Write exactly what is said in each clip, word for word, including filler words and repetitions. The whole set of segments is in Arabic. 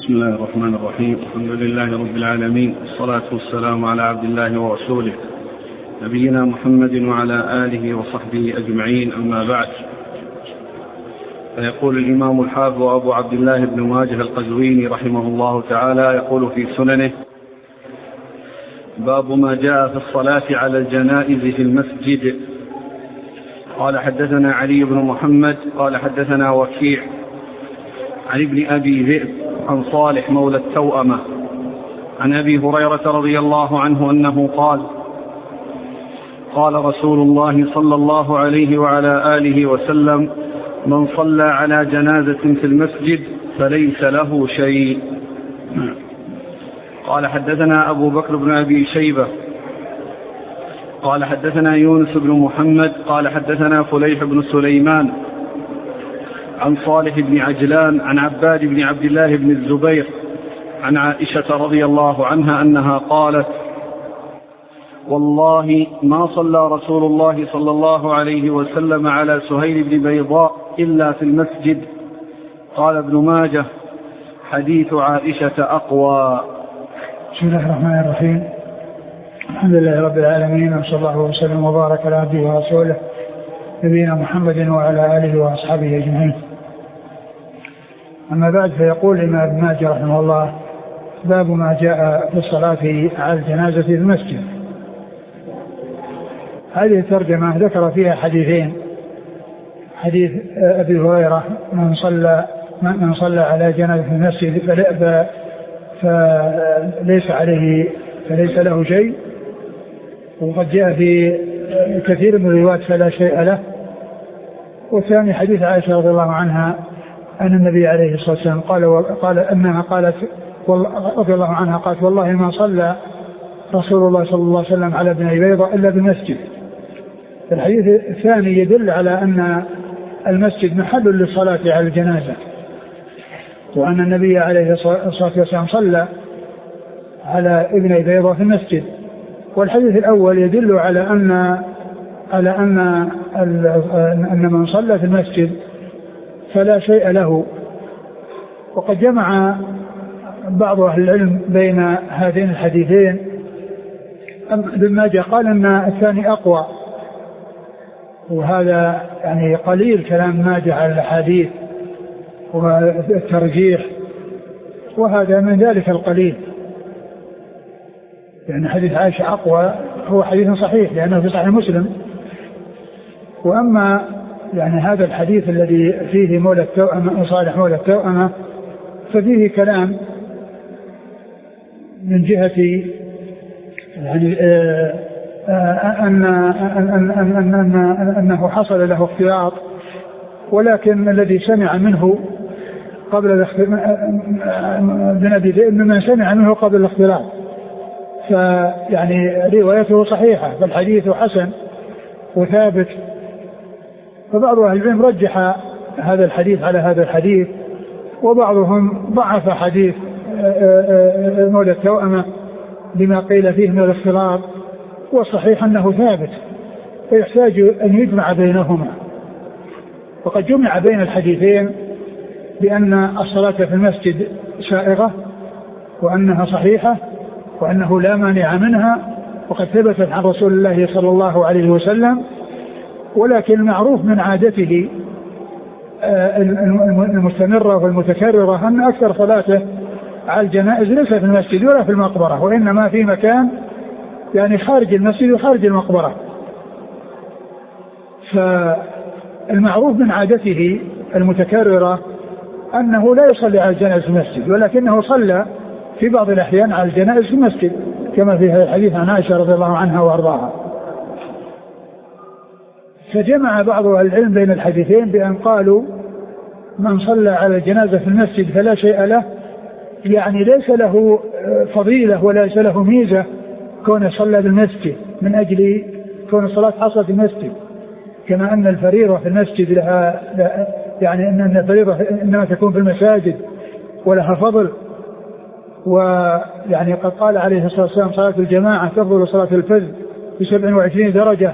بسم الله الرحمن الرحيم. الحمد لله رب العالمين، والصلاة والسلام على عبد الله ورسوله نبينا محمد وعلى آله وصحبه أجمعين، أما بعد. فيقول الإمام الحافظ أبو عبد الله بن ماجه القزويني رحمه الله تعالى، يقول في سننه: باب ما جاء في الصلاة على الجنائز في المسجد. قال: حدثنا علي بن محمد قال حدثنا وكيع عن ابن أبي ذئب عن صالح مولى التوأمة عن أبي هريرة رضي الله عنه أنه قال: قال رسول الله صلى الله عليه وعلى آله وسلم: من صلى على جنازة في المسجد فليس له شيء. قال: حدثنا أبو بكر بن أبي شيبة قال حدثنا يونس بن محمد قال حدثنا فليح بن سليمان عن صالح بن عجلان عن عباد بن عبد الله بن الزبير عن عائشة رضي الله عنها أنها قالت: والله ما صلى رسول الله صلى الله عليه وسلم على سهيل بن بيضاء إلا في المسجد. قال ابن ماجه: حديث عائشة أقوى. بسم الله الرحمن الرحيم. الحمد لله رب العالمين، وصلى الله وسلم وبارك على عبده ورسوله نبينا محمد وعلى آله وأصحابه أجمعين. أما بعد، فيقول الإمام ابن ماجه رحمه الله: باب ما جاء في الصلاة على الجنازة في المسجد. هذه الترجمة ذكر فيها حديثين: حديث أبي هريرة من صلى من صلى على جنازة في المسجد فليس عليه فليس له شيء، وقد جاء في كثير من الروايات فلا شيء له. والثاني حديث عائشة رضي الله عنها أن النبي عليه الصلاة والسلام قال قال أنها قالت رضي الله عنها قالت: والله ما صلى رسول الله صلى الله عليه وسلم على ابن بيضاء إلا بالمسجد. الحديث الثاني يدل على أن المسجد محل للصلاة على الجنازة، وأن النبي عليه الصلاة والسلام صلى على ابن بيضاء في المسجد. والحديث الأول يدل على أن على أن أن من صلى في المسجد فلا شيء له. وقد جمع بعض أهل العلم بين هذين الحديثين. ابن ماجه قال أن الثاني أقوى، وهذا يعني قليل كلام ماجه على الحديث والترجيح، وهذا من ذلك القليل، يعني حديث عائشة أقوى هو حديث صحيح لأنه في صحيح مسلم. وأما يعني هذا الحديث الذي فيه مولى التوأمة صالح مولى التوأمة ففيه كلام من جهة يعني أن أن أن أن أنه حصل له اختلاط، ولكن الذي سمع منه قبل بنبي ذئب ممن سمع منه قبل الاختلاط، فيعني روايته صحيحة، فالحديث حسن وثابت. فبعض أهل العلم رجح هذا الحديث على هذا الحديث، وبعضهم ضعف حديث مولى التوأمة بما قيل فيه من الاختلاط، والصحيح أنه ثابت فيحتاج أن يجمع بينهما. وقد جمع بين الحديثين بأن الصلاة في المسجد سائغة، وأنها صحيحة، وأنه لا مانع منها، وقد ثبتت عن رسول الله صلى الله عليه وسلم. ولكن المعروف من عادته المستمرة والمتكررة أن أكثر صلاته على الجنائز ليس في المسجد ولا في المقبرة، وإنما في مكان يعني خارج المسجد وخارج المقبرة. فالمعروف من عادته المتكررة أنه لا يصلي على الجنائز في المسجد، ولكنه صلى في بعض الأحيان على الجنائز في المسجد، كما في الحديث عن عائشة رضي الله عنها وأرضاها. فجمع بعض أهل العلم بين الحديثين بأن قالوا: من صلى على الجنازة في المسجد فلا شيء له، يعني ليس له فضيلة ولا ليس له ميزة كون صلى بالمسجد من أجل كون الصلاة حصلت في المسجد، كما أن الفريضة في المسجد لها يعني أن الفريضة إنما تكون في المساجد ولها فضل. ويعني قد قال عليه الصلاة والسلام: صلاة الجماعة تفضل صلاة الفذ بسبع وعشرين درجة.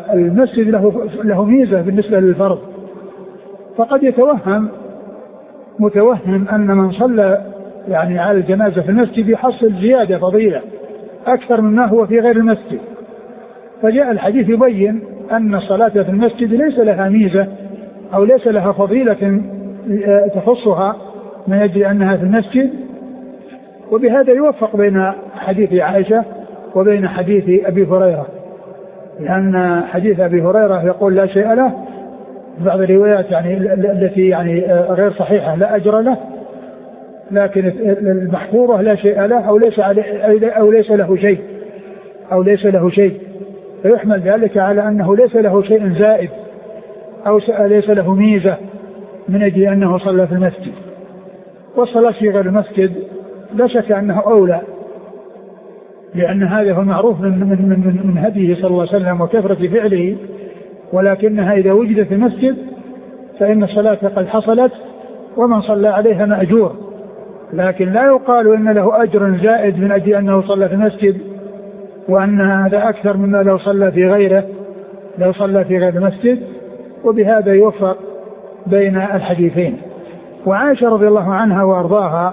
فالمسجد له له ميزة بالنسبة للفرض. فقد يتوهم متوهم أن من صلى يعني على الجنازة في المسجد يحصل زيادة فضيلة أكثر مما هو في غير المسجد. فجاء الحديث يبين أن الصلاة في المسجد ليس لها ميزة أو ليس لها فضيلة تخصها من أجل أنها في المسجد. وبهذا يوفق بين حديث عائشة وبين حديث أبي هريرة، لأن حديث أبي هريرة يقول لا شيء له، بعض الروايات يعني التي يعني غير صحيحة لا أجر له، لكن المحفوظة لا شيء له أو ليس أو ليس له شيء أو ليس له شيء، فيحمل ذلك على أنه ليس له شيء زائد أو ليس له ميزة من أجل أنه صلى في المسجد. والصلاة في غير المسجد لا شك أنه أولى، لأن هذا هو معروف من, من, من, من هديه صلى الله عليه وسلم وكثرة فعله، ولكنها إذا وجدت في المسجد فإن الصلاة قد حصلت ومن صلى عليها مأجور، لكن لا يقال إن له أجر زائد من أجل أنه صلى في المسجد وأن هذا أكثر مما لو صلى في غيره لو صلى في غير المسجد. وبهذا يوفق بين الحديثين. وعائشة رضي الله عنها وأرضاها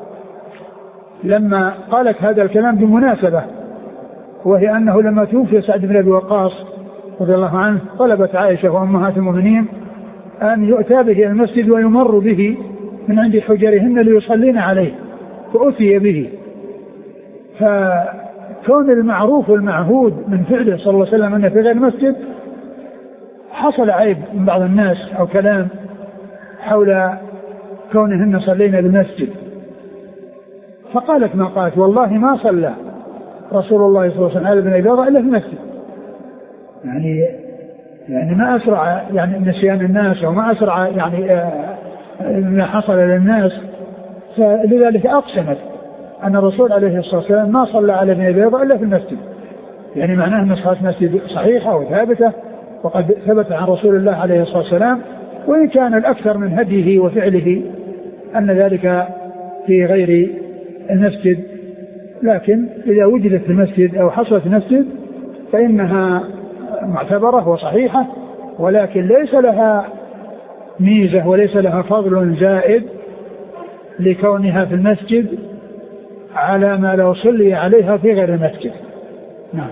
لما قالت هذا الكلام بمناسبة، وهي أنه لما توفي سعد بن أبي وقاص رضي الله عنه طلبت عائشة وأمهات المؤمنين أن يؤتى به إلى المسجد ويمر به من عند حجرهن ليصلين عليه، فأتي به. فكون المعروف والمعهود من فعله صلى الله عليه وسلم أنه في غير المسجد حصل عيب من بعض الناس أو كلام حول كونهن صلينا بالمسجد، فقالت ما قالت والله ما صلى رسول الله صلى الله عليه وسلم على ابن أبي ذر إلا في المسجد. يعني يعني ما أسرع يعني نسيان الناس وما أسرع يعني آه ما حصل للناس، فلذلك أقسمت أن الرسول عليه الصلاة والسلام ما صلى على ابن أبي ذر إلا في المسجد، يعني معناه أن صلاة المسجد صحيحة وثابتة وقد ثبت عن رسول الله عليه الصلاة والسلام، وإن كان الأكثر من هديه وفعله أن ذلك في غير المسجد، لكن إذا وجدت في المسجد أو حصلت في المسجد فإنها معتبرة وصحيحة، ولكن ليس لها ميزة وليس لها فضل زائد لكونها في المسجد على ما لو صلي عليها في غير المسجد. نعم.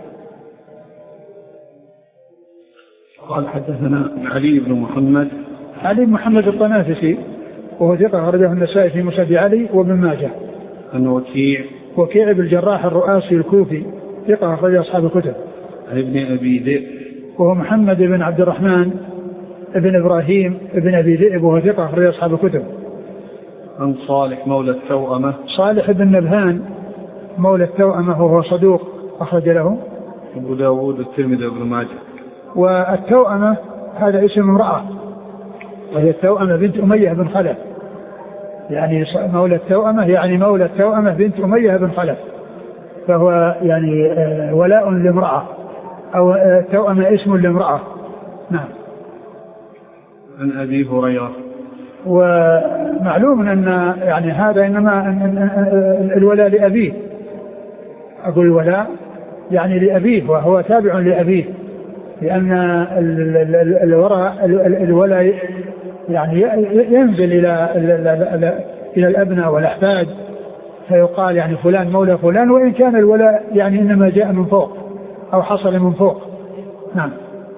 قال حدثنا علي بن محمد علي بن محمد الطنافسي وهو ثقة أخرجه النسائي في مسند علي وابن ماجه. عن وكيع وكيع بن الجراح الرؤاسي الكوفي ثقة أخرج أصحاب الكتب. عن ابن أبي ذئب وهو محمد بن عبد الرحمن ابن إبراهيم ابن أبي ذئب وهو ثقة أخرج أصحاب الكتب. عن صالح مولى التوأمة صالح بن نبهان مولى التوأمة وهو صدوق أخرج له أبو داود والترمذي وابن ماجه. والتوأمة هذا اسم امرأة، وهي التوأمة بنت أمية بن خلف، يعني مولى التوأمة يعني مولى التوأمة بنت أمية بن خلف، فهو يعني ولاء لامرأة أو التوأمة اسم لامرأة. نعم. عن أبي هريرة. ومعلوم أن يعني هذا إنما الولاء لأبيه، أقول الولاء يعني لأبيه وهو تابع لأبيه، لأن الوراء الولاء يعني ينزل إلى إلى الأبناء والأحفاد، فيقال يعني فلان مولى فلان، وإن كان الولاء يعني إنما جاء من فوق أو حصل من فوق. نعم.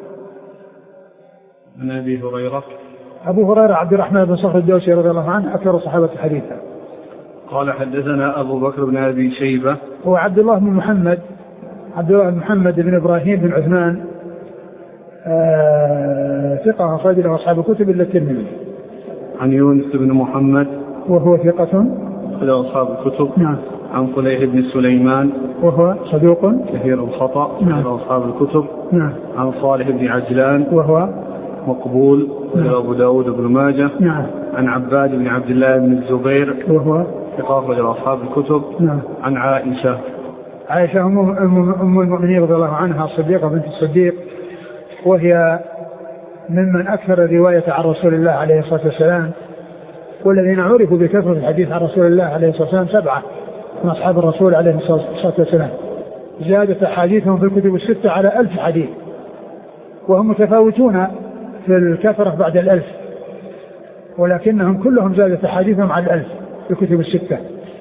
عن أبي هريرة. أبو هريرة عبد الرحمن بن صخر الدوسي رضي الله عنه أكثر الصحابة حديثا. قال حدثنا أبو بكر بن أبي شيبة هو عبد الله بن محمد عبد الله بن محمد بن إبراهيم بن عثمان آه ثقة أخرج له أصحاب الكتب إلا الترمذي. عن يونس بن محمد وهو ثقة أخرج أصحاب الكتب. نعم. عن فليح بن سليمان وهو صدوق كثير الخطأ أخرج أصحاب الكتب. نعم. عن صالح بن عجلان وهو مقبول أخرج أبو داود وابن ماجه. نعم. عن عباد بن عبد الله بن الزبير وهو ثقة أخرج أصحاب الكتب. نعم. عن عائشة عائشة أم المؤمنين رضي الله عنها الصديقة بنت الصديق، وهي ممن أكثر الرواية عن رسول الله عليه الصلاة والسلام، والذين عرفوا بكثرة الحديث عن رسول الله عليه الصلاة والسلام سبعة من أصحاب الرسول عليه الصلاة والسلام، زادت أحاديثهم في الكتب الستة على ألف حديث، وهم متفاوتون في الكثرة بعد الألف، ولكنهم كلهم زادت أحاديثهم على الألف في الكتب الستة.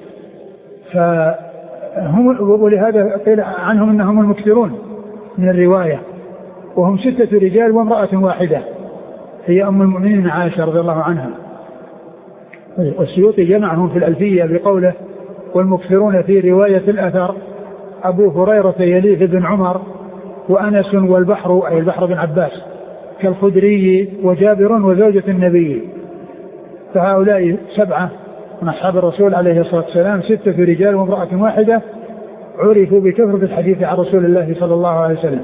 فهم ولهذا قيل عنهم أنهم المكثرون من الرواية، وهم ستة رجال وامرأة واحدة هي أم المؤمنين عائشة رضي الله عنها. والسيوطي جمعهم في الألفية بقوله والمكثرون في رواية الأثر أبو هريرة يليه بن عمر وأنس والبحر أي البحر بن عباس كالخدري وجابر وزوجة النبي. فهؤلاء سبعة من أصحاب الرسول عليه الصلاة والسلام، ستة رجال وامرأة واحدة، عرفوا بكثرة الحديث عن رسول الله صلى الله عليه وسلم.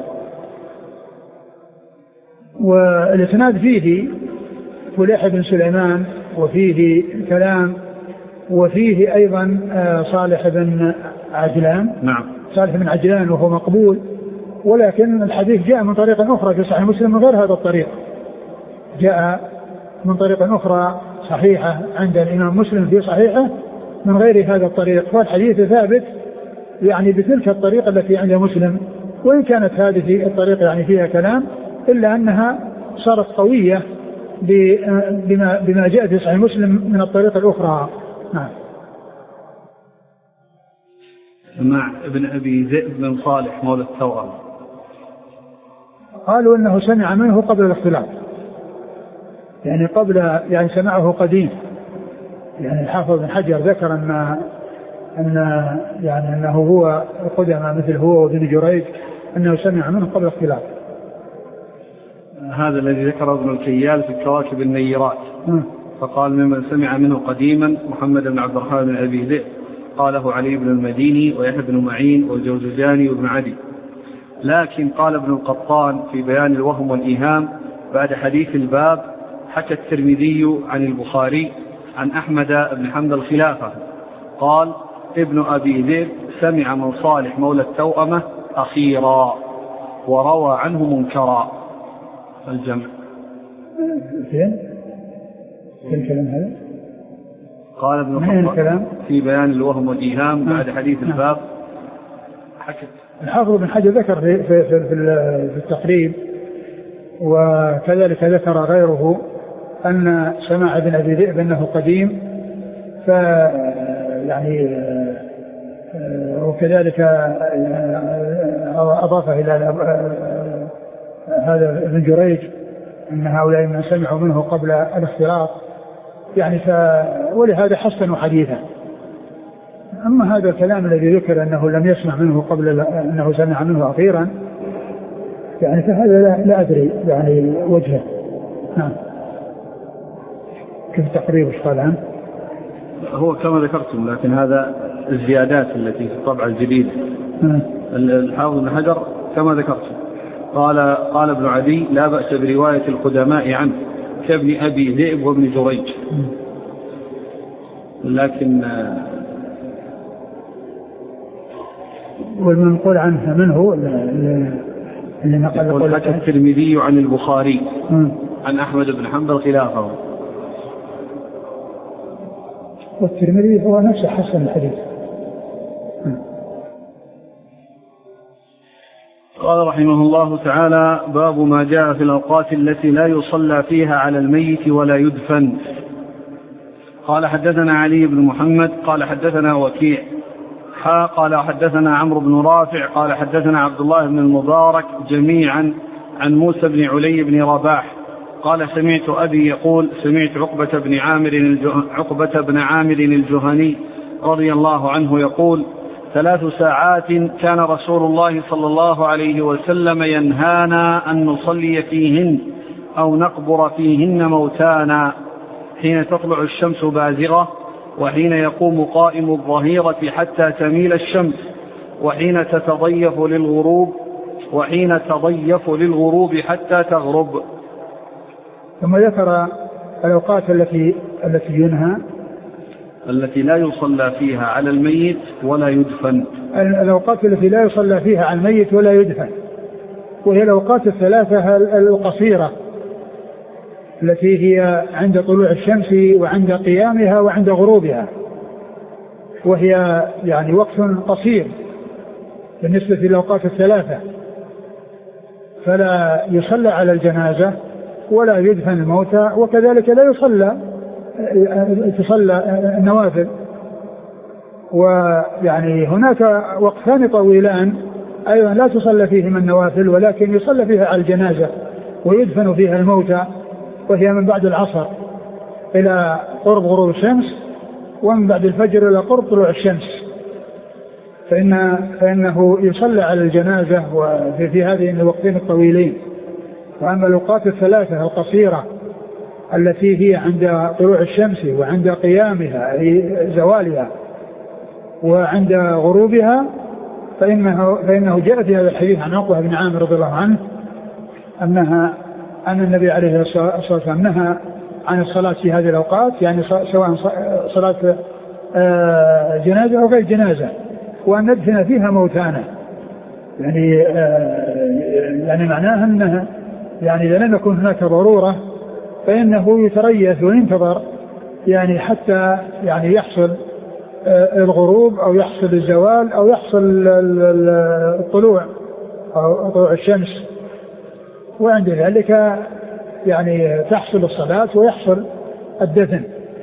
والإسناد فيه فليح بن سليمان وفيه كلام وفيه أيضا صالح بن عجلان. نعم. صالح بن عجلان وهو مقبول، ولكن الحديث جاء من طريق أخرى في صحيح مسلم من غير هذا الطريق، جاء من طريق أخرى صحيحة عند الإمام مسلم في صحيحه من غير هذا الطريق، فالحديث ثابت يعني بتلك الطريقة التي عند مسلم، وإن كانت هذه الطريقة يعني فيها كلام إلا أنها صارت قوية بما, بما جاء في صحيح مسلم من الطريقة الأخرى. نعم. مع ابن أبي ذئب بن صالح مولى الثورة قالوا إنه سمع منه قبل الاختلاط، يعني قبل يعني سمعه قديم. يعني الحافظ بن حجر ذكر أن أن يعني أنه هو قدم مثل هو وابن جريج أنه سمع منه قبل الاختلاط. هذا الذي ذكره ابن الكيال في الكواكب النيرات. م. فقال ممن سمع منه قديما محمد بن عبد الرحمن بن أبي ذئب، قاله علي بن المديني ويحيى بن معين والجوزجاني وابن عدي. لكن قال ابن القطان في بيان الوهم والإيهام بعد حديث الباب حكى الترمذي عن البخاري عن أحمد بن حمد الخلافة قال ابن أبي ذئب سمع من صالح مولى التوأمة أخيرا وروى عنه منكرا. الجمع فين الكلام هذا؟ قال ابن القطان في بيان الوهم والإيهام بعد حديث الباب حكت. الحافظ بن حجر ذكر في, في, في, في التقريب وكذلك ذكر غيره أن سماع ابن أبي ذئب أنه قديم، ف يعني وكذلك أضافه إلى هذا ابن جريج أن هؤلاء من سمعوا منه قبل الاختلاط يعني ف... ولهذا حسنوا حديثا. أما هذا الكلام الذي ذكر أنه لم يسمع منه قبل أنه سمع منه أخيرا يعني فهذا لا, لا أدري يعني وجهه. نعم. كيف تقريب ايش قال عنه؟ هو كما ذكرتم، لكن هذا الزيادات التي في الطبعة الجديدة. الحافظ بن حجر كما ذكرتم قال قال ابن عدي لا بأس برواية القدماء عنه كابن أبي ذئب وابن جريج، لكن والمنقول عنه منه اللي نقل حكى الترمذي عن البخاري عن أحمد بن حنبل خلافه، والترمذي هو نفسه حسن الحديث. قال رحمه الله تعالى باب ما جاء في الأوقات التي لا يصلى فيها على الميت ولا يدفن. قال حدثنا علي بن محمد قال حدثنا وكيع حا قال حدثنا عمرو بن رافع قال حدثنا عبد الله بن المبارك جميعا عن موسى بن علي بن رباح قال سمعت أبي يقول سمعت عقبة بن عامر عقبة بن عامر الجهني رضي الله عنه يقول ثلاث ساعات كان رسول الله صلى الله عليه وسلم ينهانا أن نصلي فيهن أو نقبر فيهن موتانا، حين تطلع الشمس بازغة، وحين يقوم قائم الظهيرة حتى تميل الشمس، وحين تتضيف للغروب وحين تضيف للغروب حتى تغرب. ثم ذكر الأوقات التي التي ينهى التي لا يصلى فيها على الميت ولا يدفن. الأوقات التي لا يصلى فيها على الميت ولا يدفن، وهي الأوقات الثلاثة القصيرة التي هي عند طلوع الشمس وعند قيامها وعند غروبها، وهي يعني وقت قصير بالنسبة للأوقات الثلاثة، فلا يصلى على الجنازة ولا يدفن الموتى، وكذلك لا يصلى تصلى النوافل. ويعني هناك وقتان طويلان أيضا لا تصلى فيهما النوافل، ولكن يصلى فيها على الجنازة ويدفن فيها الموتى، وهي من بعد العصر إلى قرب غروب الشمس، ومن بعد الفجر إلى قرب طلوع الشمس، فإن فإنه يصلى على الجنازة وفي في هذه الوقتين الطويلين. وأما الأوقات الثلاثة القصيرة التي هي عند طلوع الشمس وعند قيامها أي زوالها وعند غروبها، فإنه, فإنه جاء في هذا الحديث عن عقبة بن عامر رضي الله عنه أنها أن النبي عليه الصلاة والسلام نهى عن الصلاة في هذه الأوقات، يعني سواء صلاة جنازة أو غير جنازة، وأن ندفن فيها موتانا. يعني يعني معناها أنها يعني إذا لم يكن هناك ضرورة فإنه يتريث وينتظر يعني حتى يعني يحصل الغروب أو يحصل الزوال أو يحصل الطلوع أو طلوع الشمس، وعند ذلك يعني تحصل الصلاة ويحصل الدفن.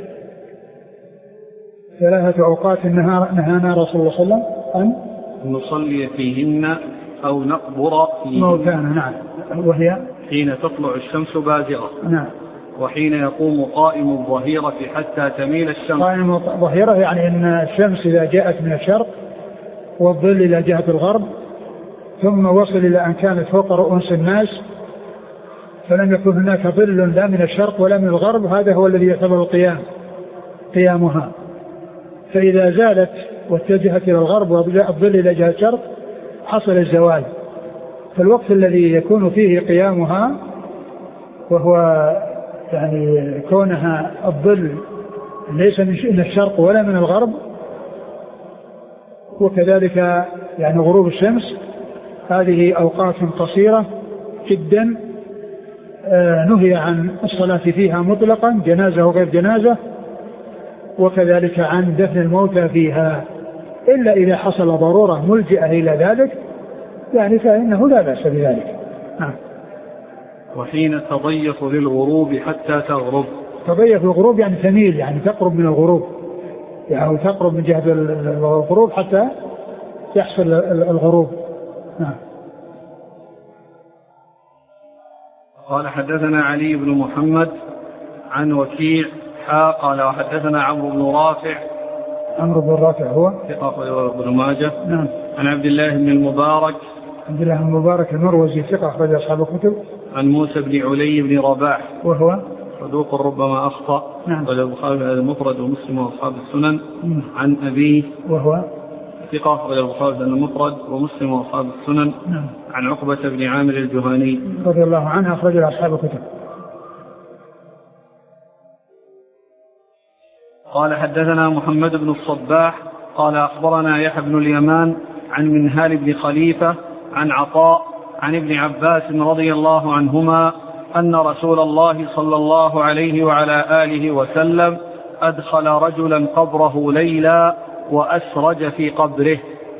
ثلاثة أوقات نهانا رسول الله صلى الله عليه وسلم أن نصلي فيهن أو نقبر فيهن موتانا. نعم. وهي حين تطلع الشمس بازغة. نعم. وحين يقوم قائم الظهيرة حتى تميل الشمس. قائم الظهيرة يعني أن الشمس إذا جاءت من الشرق والظل إلى جهة الغرب ثم وصل إلى أن كانت فوق رؤوس الناس فلم يكن هناك ظل لا من الشرق ولا من الغرب، هذا هو الذي يعتبر القيام قيامها. فإذا زالت واتجهت إلى الغرب وجاء الظل إلى جهة الشرق حصل الزوال. فالوقت الذي يكون فيه قيامها وهو يعني كونها الظل ليس من الشرق ولا من الغرب، وكذلك يعني غروب الشمس، هذه أوقات قصيرة جدا آه نهي عن الصلاة فيها مطلقا جنازة وغير جنازة، وكذلك عن دفن الموتى فيها، إلا إذا حصل ضرورة ملجئة إلى ذلك يعني فإنه لا بأس بذلك. نعم. وحين تضيف للغروب حتى تغرب. تضيف للغروب يعني تميل، يعني تقرب من الغروب، يعني تقرب من جهة الغروب حتى يحصل الغروب. نعم. قال حدثنا علي بن محمد عن وكيع حا قال وحدثنا عمرو بن رافع. عمرو بن رافع هو ثقة ابن ماجه. نعم. عن عبد الله بن المبارك. عبد الله بن المبارك المروزي ثقة أخرج أصحاب الكتب. عن موسى بن علي بن رباح وهو صدوق ربما أخطأ. نعم. قال البخاري هذا المفرد ومسلم وأصحاب السنن. مم. عن أبيه وهو ثقة قال البخاري هذا المفرد ومسلم وأصحاب السنن. نعم. عن عقبة بن عامر الجهني رضي الله عنه أخرج أصحاب الكتب. قال حدثنا محمد بن الصباح قال أخبرنا يحيى بن اليمان عن منهال بن خليفة عن عطاء عن ابن عباس رضي الله عنهما أن رسول الله صلى الله عليه وعلى آله وسلم أدخل رجلا قبره ليلا وأسرج في قبره.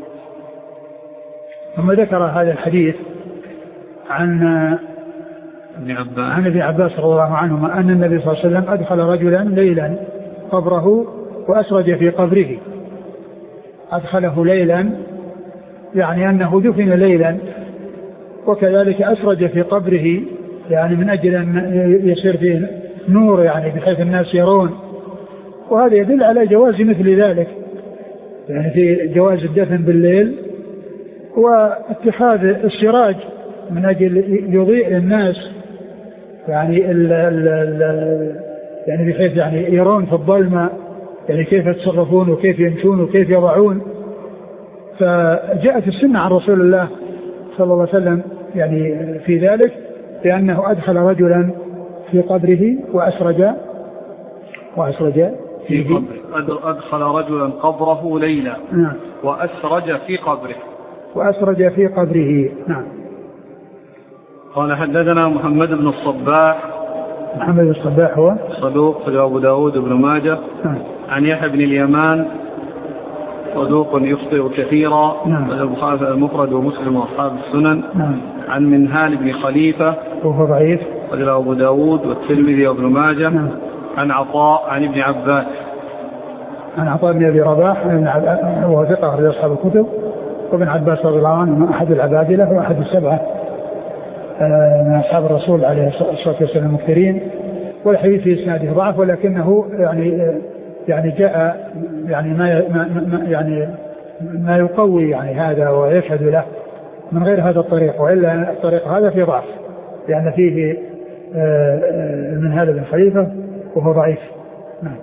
ثم ذكر هذا الحديث عن ابن عباس عن ابن عباس رضي الله عنهما أن النبي صلى الله عليه وسلم أدخل رجلا ليلا قبره وأسرج في قبره. أدخله ليلا يعني أنه دفن ليلا، وكذلك أسرج في قبره يعني من أجل أن يصير فيه نور يعني بحيث الناس يرون، وهذا يدل على جواز مثل ذلك، يعني في جواز الدفن بالليل واتخاذ السراج من أجل يضيء للناس يعني ال ال ال يعني بحيث يعني يرون في الظلمة يعني كيف يتصرفون وكيف يمشون وكيف يضعون. فجاءت السنة عن رسول الله صلى الله عليه وسلم يعني في ذلك، لأنه أدخل رجلا في قبره وأسرج وأسرج في قبره. أدخل رجلا قبره ليلا. نعم. وأسرج في قبره. وأسرج في قبره. نعم. قال حدثنا محمد بن الصباح. محمد بن الصباح هو صدوق في أبو داود بن ماجه. نعم. عن يحيى بن اليمان صدوق يخطئ كثيرا. نعم. البخاري المفرد ومسلم وأصحاب السنن. نعم. عن منهال بن خليفة وهو ضعيف. وهو أبو داود والترمذي وابن ماجه. نعم. عن عطاء عن ابن عباس. عن عطاء بن أبي رباح وهو ثقة أخرج أصحاب الكتب. وابن عباس رضي الله عنه أحد العبادلة وأحد السبعة من أصحاب الرسول عليه الصلاة والسلام المكثرين. والحديث في إسناده ضعف ولكنه يعني يعني جاء يعني ما ما يعني ما يقوي يعني هذا ويشهد له من غير هذا الطريق، وإلا الطريق هذا في ضعف لأن فيه من هذا بن خليفة وهو ضعيف. نعم.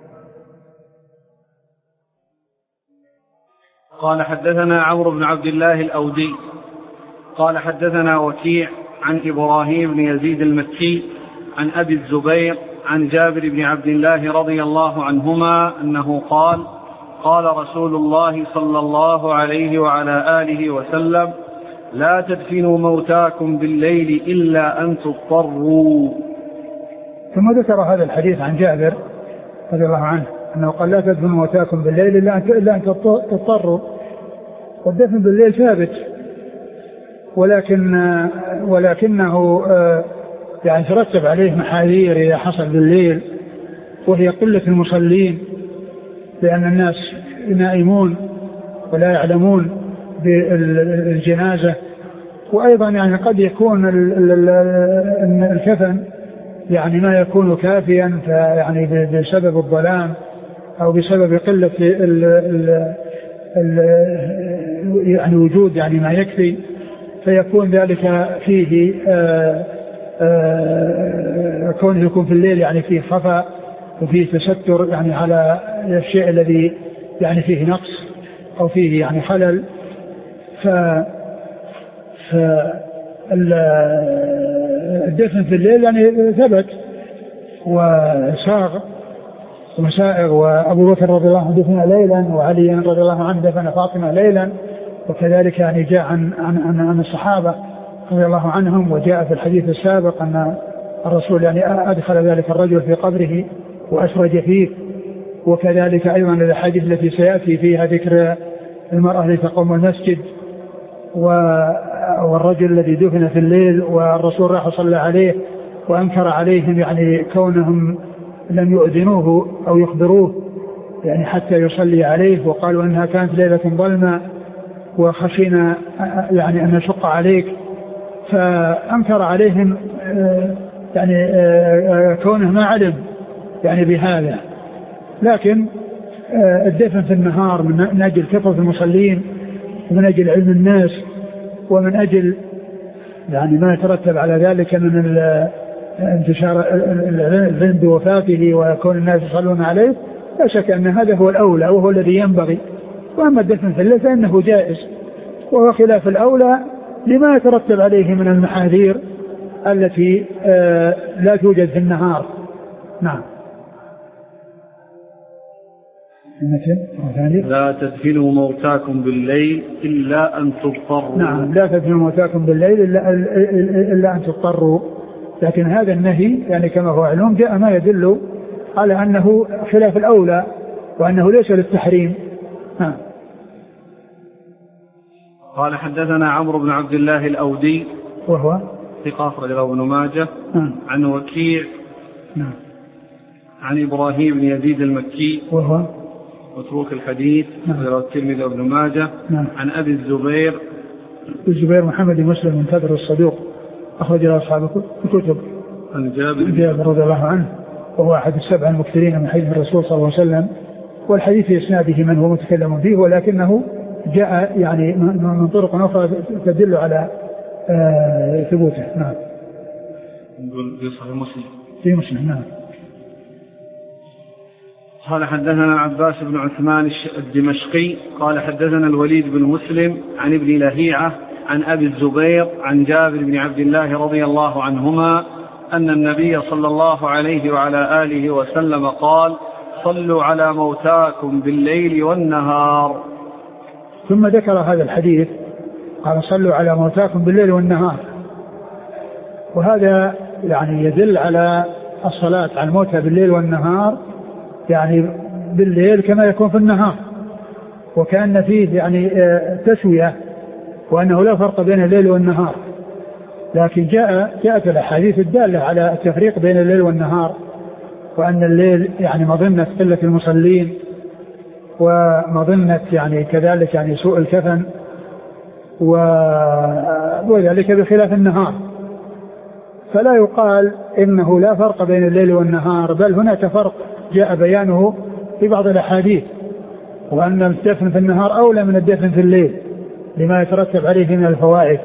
قال حدثنا عمرو بن عبد الله الأودي قال حدثنا وكيع عن إبراهيم بن يزيد المكي عن أبي الزبير عن جابر بن عبد الله رضي الله عنهما أنه قال قال رسول الله صلى الله عليه وعلى آله وسلم لا تدفنوا موتاكم بالليل إلا أن تضطروا. ثم ذكر هذا الحديث عن جابر رضي الله عنه أنه قال لا تدفنوا موتاكم بالليل إلا أن تضطروا. والدفن بالليل ثابت ولكن ولكنه يعني ترتب عليه محاذير إذا حصل بالليل، وهي قلة المصلين لأن الناس نائمون ولا يعلمون بالجنازة. وأيضا يعني قد يكون الكفن يعني ما يكون كافيا يعني بسبب الظلام أو بسبب قلة ال ال ال يعني وجود يعني ما يكفي، فيكون ذلك فيه آآ آآ كونه يكون في الليل يعني فيه خفاء وفيه تستر يعني على الشيء الذي يعني فيه نقص أو فيه يعني خلل. ف الدفن في الليل يعني ثبت وساغ وسائغ، وأبو بكر رضي الله عنه دفن ليلا وعلي رضي الله عنه دفن فاطمة ليلا، وكذلك يعني جاء عن, عن, عن, عن الصحابة رضي الله عنهم، وجاء في الحديث السابق أن الرسول يعني أدخل ذلك الرجل في قبره وأسرج فيه. وكذلك أيضا الحديث التي سيأتي فيها ذكر المرأة التي تقوم المسجد والرجل الذي دفن في الليل والرسول راح صلى عليه وأنكر عليهم يعني كونهم لم يؤذنوه أو يخبروه يعني حتى يصلي عليه، وقالوا أنها كانت ليلة ظلمة وخشينا يعني أن نشق عليك، فأنكر عليهم يعني كونه ما علم يعني بهذا. لكن الدفن في النهار من أجل كثرة المصلين ومن أجل علم الناس ومن أجل يعني ما يترتب على ذلك من انتشار العلم بوفاته ويكون الناس يصلون عليه، لا شك أن هذا هو الأولى وهو الذي ينبغي. وأما الدفن في الليل فإنه جائز، وهو خلاف الأولى لما يترتب عليه من المحاذير التي لا توجد في النهار. نعم. لا تدفنوا موتاكم بالليل إلا أن تضطروا. نعم، لا تدفنوا موتاكم بالليل إلا, إلا أن تضطروا. لكن هذا النهي يعني كما هو علوم جاء ما يدل على أنه خلاف الأولى وأنه ليس للتحريم. ها. قال حدثنا عمرو بن عبد الله الأودي وهو ثقة أخرج له ابن ماجه عن وكيع نعم. عن إبراهيم بن يزيد المكي وهو متروك الحديث رواه الترمذي وابن ماجه نعم. عن أبي الزبير الزبير محمد بن مسلم المنتظر الصدوق أخرج له أصحاب الكتب عن جابر جابر رضي الله عنه وهو أحد السبع المكثرين من حديث الرسول صلى الله عليه وسلم. والحديث في إسناده من هو متكلم فيه، ولكنه جاء يعني من طرق أخرى تدل على آه ثبوته. نعم. نقول في صحيح مسلم في مسلم. نعم. قال حدثنا عباس بن عثمان الدمشقي قال حدثنا الوليد بن مسلم عن ابن لهيعة عن أبي الزبير عن جابر بن عبد الله رضي الله عنهما أن النبي صلى الله عليه وعلى آله وسلم قال صلوا على موتاكم بالليل والنهار. ثم ذكر هذا الحديث قال صلوا على موتاكم بالليل والنهار، وهذا يعني يدل على الصلاة على الموتى بالليل والنهار، يعني بالليل كما يكون في النهار، وكأن فيه يعني تسوية وأنه لا فرق بين الليل والنهار. لكن جاء جاءت الأحاديث الدالة على التفريق بين الليل والنهار، وأن الليل يعني مظنة قلة المصلين ومظنة يعني كذلك يعني سوء الكفن، وذلك بخلاف النهار. فلا يقال إنه لا فرق بين الليل والنهار، بل هناك فرق جاء بيانه في بعض الأحاديث، وأن الدفن في النهار أولى من الدفن في الليل لما يترتب عليه من الفوائد،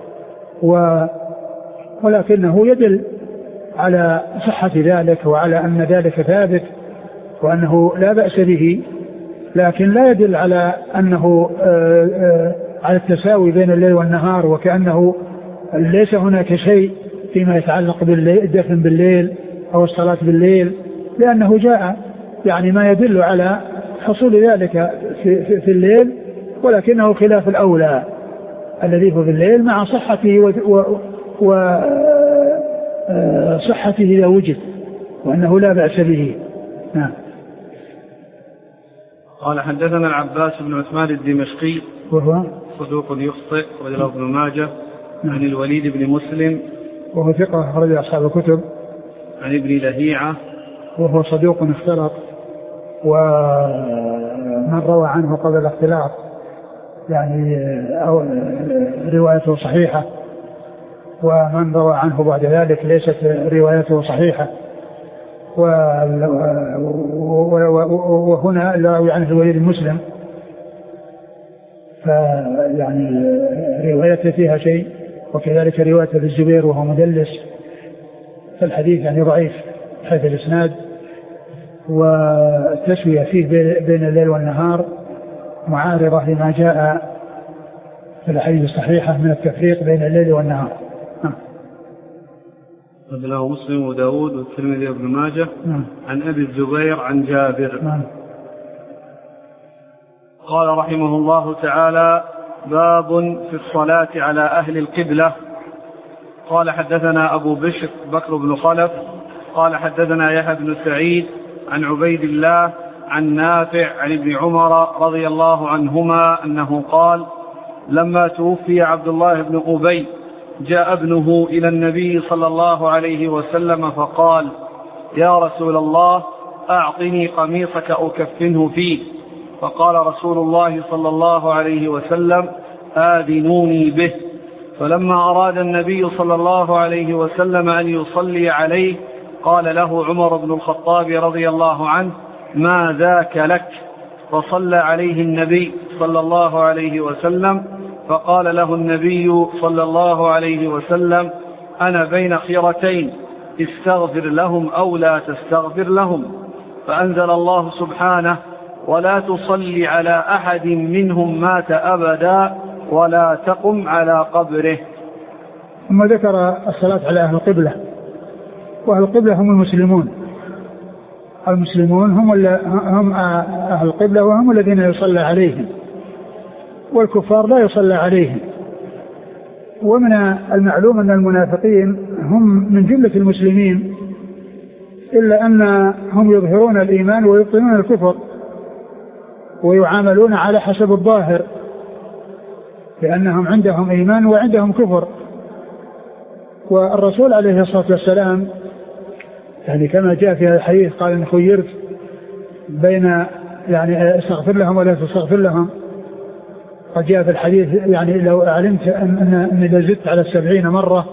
ولكنه يدل على صحة ذلك وعلى أن ذلك ثابت وأنه لا بأس به، لكن لا يدل على أنه آآ آآ على التساوي بين الليل والنهار، وكأنه ليس هناك شيء فيما يتعلق بالدفن بالليل أو الصلاة بالليل، لأنه جاء يعني ما يدل على حصول ذلك في, في, في الليل، ولكنه خلاف الأولى الذي هو في الليل مع صحته وصحته إذا وجد، وأنه لا بأس به. نعم. قال حدثنا العباس بن عثمان الدمشقي وهو صدوق يخطئ وله ابن ماجه عن الوليد بن مسلم وهو ثقة أخرج أصحاب الكتب عن ابن لهيعة وهو صدوق اختلط، ومن روى عنه قبل الاختلاط يعني أو روايته صحيحة، ومن روى عنه بعد ذلك ليست روايته صحيحة. وهنا الراوي عنه الوليد المسلم فيعني روايته فيها شيء، وكذلك روايته للزبير وهو مدلس، فالحديث يعني ضعيف حيث الإسناد، والتسوية فيه بين الليل والنهار معارضة لما جاء في الحديث الصحيحة من التفريق بين الليل والنهار. له مسلم وداود والترمذي وابن ماجه عن أبي الزبير عن جابر. نعم. قال رحمه الله تعالى: باب في الصلاة على أهل القبلة. قال حدثنا أبو بشر بكر بن خلف قال حدثنا يحيى بن سعيد عن عبيد الله عن نافع عن ابن عمر رضي الله عنهما أنه قال: لما توفي عبد الله بن أبي جاء ابنه إلى النبي صلى الله عليه وسلم فقال: يا رسول الله، أعطني قميصك أكفنه فيه. فقال رسول الله صلى الله عليه وسلم: آذنوني به. فلما أراد النبي صلى الله عليه وسلم أن يصلي عليه قال له عمر بن الخطاب رضي الله عنه: ما ذاك لك؟ فصلى عليه النبي صلى الله عليه وسلم، فقال له النبي صلى الله عليه وسلم: أنا بين خيرتين، استغفر لهم أو لا تستغفر لهم. فأنزل الله سبحانه: ولا تصلي على أحد منهم مات أبدا ولا تقم على قبره. ثم ذكر الصلاة على أهل القبلة، وأهل القبلة هم المسلمون. المسلمون هم, هم أهل القبلة وهم الذين يصلى عليهم، والكفار لا يصلى عليهم. ومن المعلوم أن المنافقين هم من جملة المسلمين، إلا أنهم يظهرون الإيمان ويبطنون الكفر، ويعاملون على حسب الظاهر، لأنهم عندهم إيمان وعندهم كفر. والرسول عليه الصلاة والسلام يعني كما جاء في الحديث قال: إن خيرت بين يعني استغفر لهم ولا تستغفر لهم. قد جاء في الحديث يعني لو علمت أن أن إذا زدت على السبعين مرة.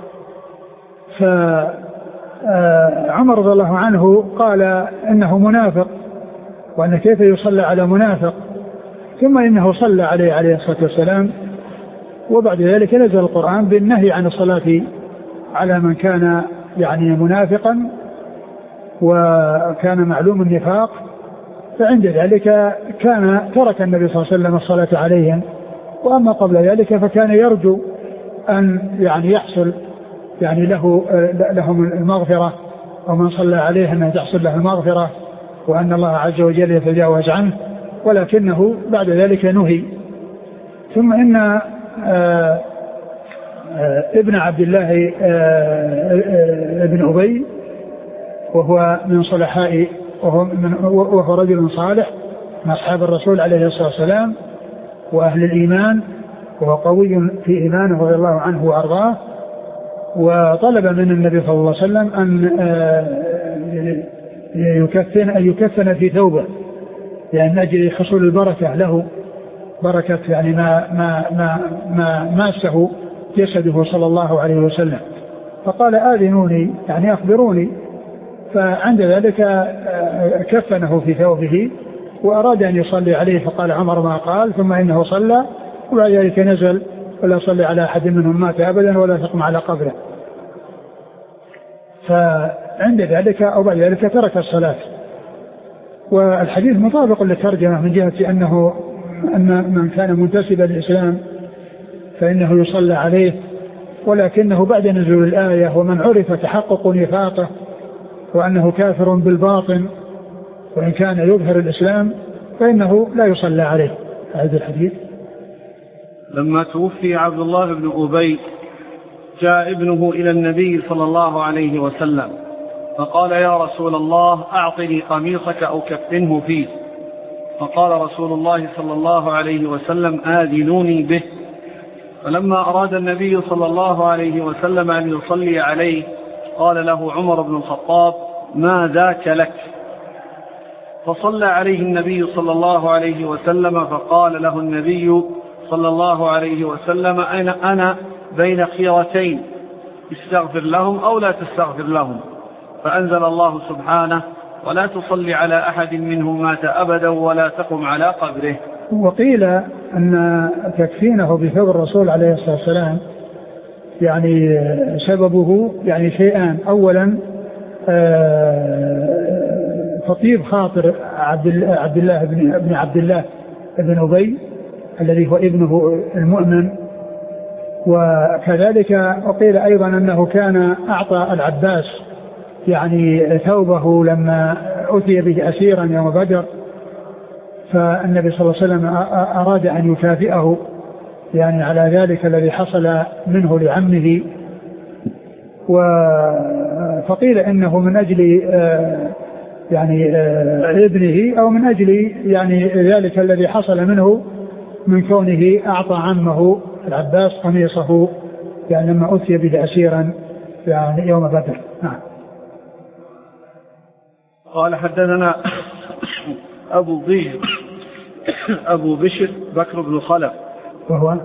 فعمر رضي الله عنه قال إنه منافق، وأن كيف يصلى على منافق، ثم إنه صلى عليه عليه الصلاة والسلام. وبعد ذلك نزل القرآن بالنهي عن الصلاة على من كان يعني منافقا وكان معلوم النفاق، فعند ذلك كان ترك النبي صلى الله عليه وسلم الصلاة عليهم. وأما قبل ذلك فكان يرجو أن يعني يحصل يعني له لهم المغفرة، ومن صلى عليه أن تحصل له المغفرة وأن الله عز وجل يتجاوز عنه، ولكنه بعد ذلك نهي. ثم إن آآ آآ ابن عبد الله ابن أبي وهو من صلحاء وهو, من وهو رجل صالح من أصحاب الرسول عليه الصلاة والسلام وأهل الإيمان، وهو قوي في إيمانه رضي الله عنه وأرضاه، وطلب من النبي صلى الله عليه وسلم أن يكفن أن يكفن في ثوبه يعني من أجل حصول البركة له، بركة يعني ما ما ما ما ماسه جسده صلى الله عليه وسلم. فقال آذنوني يعني أخبروني، فعند ذلك كفنه في ثوبه وأراد أن يصلي عليه، فقال عمر ما قال، ثم إنه صلى وبعد ذلك نزل ولا صلي على أحد منهم مات أبدا ولا تقم على قبره. فعند ذلك أو بعد ذلك ترك الصلاة. والحديث مطابق للترجمة من جهة أنه أن من كان منتسبا للإسلام فإنه يصلى عليه، ولكنه بعد نزول الآية ومن عرف تحقق نفاقه وأنه كافر بالباطن وإن كان يظهر الإسلام فإنه لا يصلى عليه. هذا الحديث. لما توفي عبد الله بن أبي جاء ابنه إلى النبي صلى الله عليه وسلم فقال يا رسول الله أعطني قميصك أو كفنه فيه، فقال رسول الله صلى الله عليه وسلم آذنوني به. فلما أراد النبي صلى الله عليه وسلم أن يصلي عليه قال له عمر بن الخطاب ما ذاك لك؟ فصلى عليه النبي صلى الله عليه وسلم فقال له النبي صلى الله عليه وسلم أنا, أنا بين خيرتين استغفر لهم أو لا تستغفر لهم، فأنزل الله سبحانه ولا تصلي على أحد منهم مات أبدا ولا تقم على قبره. وقيل أن تكفينه بثوب الرسول عليه الصلاة والسلام يعني سببه يعني شيئان. أولا تطيب خاطر عبد الله بن عبد الله بن أبي الذي هو ابنه المؤمن، وكذلك وقيل أيضا أنه كان أعطى العباس يعني ثوبه لما أتي به أسيرا يوم بدر، فالنبي صلى الله عليه وسلم أراد أن يكافئه يعني على ذلك الذي حصل منه لعمه. فقيل إنه من أجل يعني ابنه أو من أجل يعني ذلك الذي حصل منه من كونه أعطى عمه العباس قميصه يعني لما أتي به أسيرا يعني يوم بدر. نعم. قال حدثنا أبو بشر أبو بشر بكر بن خلف وهو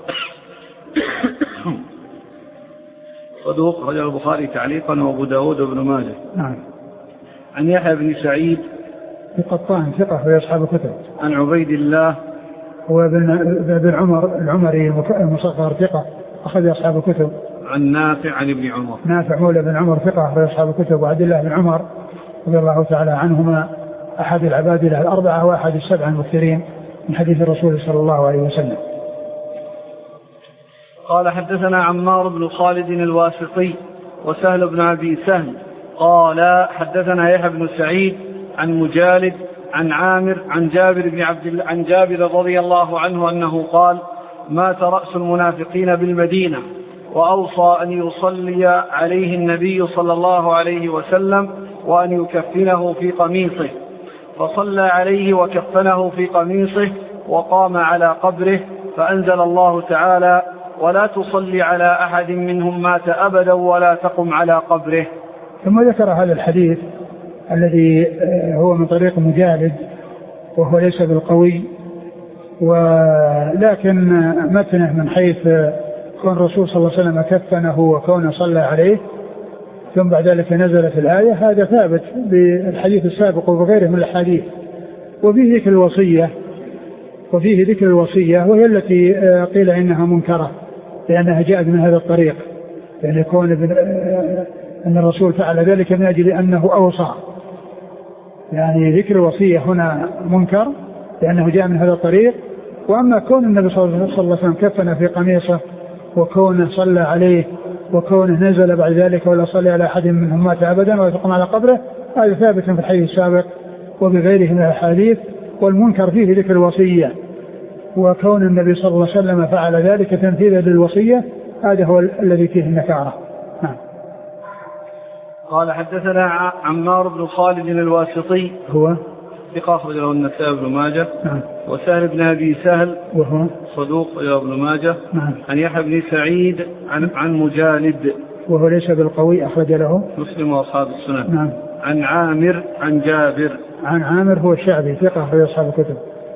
صدوق رجل البخاري تعليقا وأبو داود وابن ماجه. نعم. عن يحيى بن سعيد القطان ثقة في أصحاب الكتب. عن عبيد الله وابن عمر العمري المصغر ثقة أخذ أصحاب الكتب. عن نافع عن ابن عمر نافع مولى بن عمر ثقة أخذ أصحاب الكتب. وعبد الله بن عمر رضي الله تعالى عنهما أحد العباد الأربعة وأحد السبع المكثرين من حديث الرسول صلى الله عليه وسلم. قال حدثنا عمار بن خالد الواسطي وسهل بن أبي سهل قال حدثنا يحيى بن سعيد عن مجالد عن عامر عن جابر بن عبد الله عن جابر رضي الله عنه أنه قال مات رأس المنافقين بالمدينة وأوصى أن يصلي عليه النبي صلى الله عليه وسلم وأن يكفنه في قميصه، فصلى عليه وكفنه في قميصه وقام على قبره، فأنزل الله تعالى ولا تصلي على أحد منهم مات أبدا ولا تقم على قبره. ثم ذكر هذا الحديث الذي هو من طريق مجالد وهو ليس بالقوي، ولكن متنه من حيث كون الرسول صلى الله عليه وسلم كفنه وكون صلى عليه ثم بعد ذلك نزلت الآية، هذا ثابت بالحديث السابق وغيره من الحديث. وفيه ذكر الوصية وفيه ذكر الوصية وهي التي قيل إنها منكرة لأنها جاءت من هذا الطريق، يعني يكون أن الرسول فعل ذلك من أجل أنه أوصى، يعني ذكر الوصية هنا منكر لأنه جاء من هذا الطريق. وأما كون النبي صلى الله عليه وسلم كفن في قميصه وكونه صلى عليه وكونه نزل بعد ذلك ولا صلى على أحد منهم مات أبدا ولا تقم على قبره، هذا ثابت في الحديث السابق وبغيره من الحديث. والمنكر فيه ذكر الوصية، وكون النبي صلى الله عليه وسلم فعل ذلك تنفيذا للوصية هذا هو الذي فيه النكارة. نعم. قال حدثنا عمار بن خالد الواسطي هو ثقة أخرج له النسائي بن ماجه. نعم. وسهل بن أبي سهل وهو صدوق له ابن ماجه. نعم. عن يحيى بن سعيد عن عن مجالد وهو ليس بالقوي أخرج له مسلم وأصحاب السنن. نعم. عن عامر عن جابر. عن عامر هو الشعبي ثقة في أصحاب الكتب.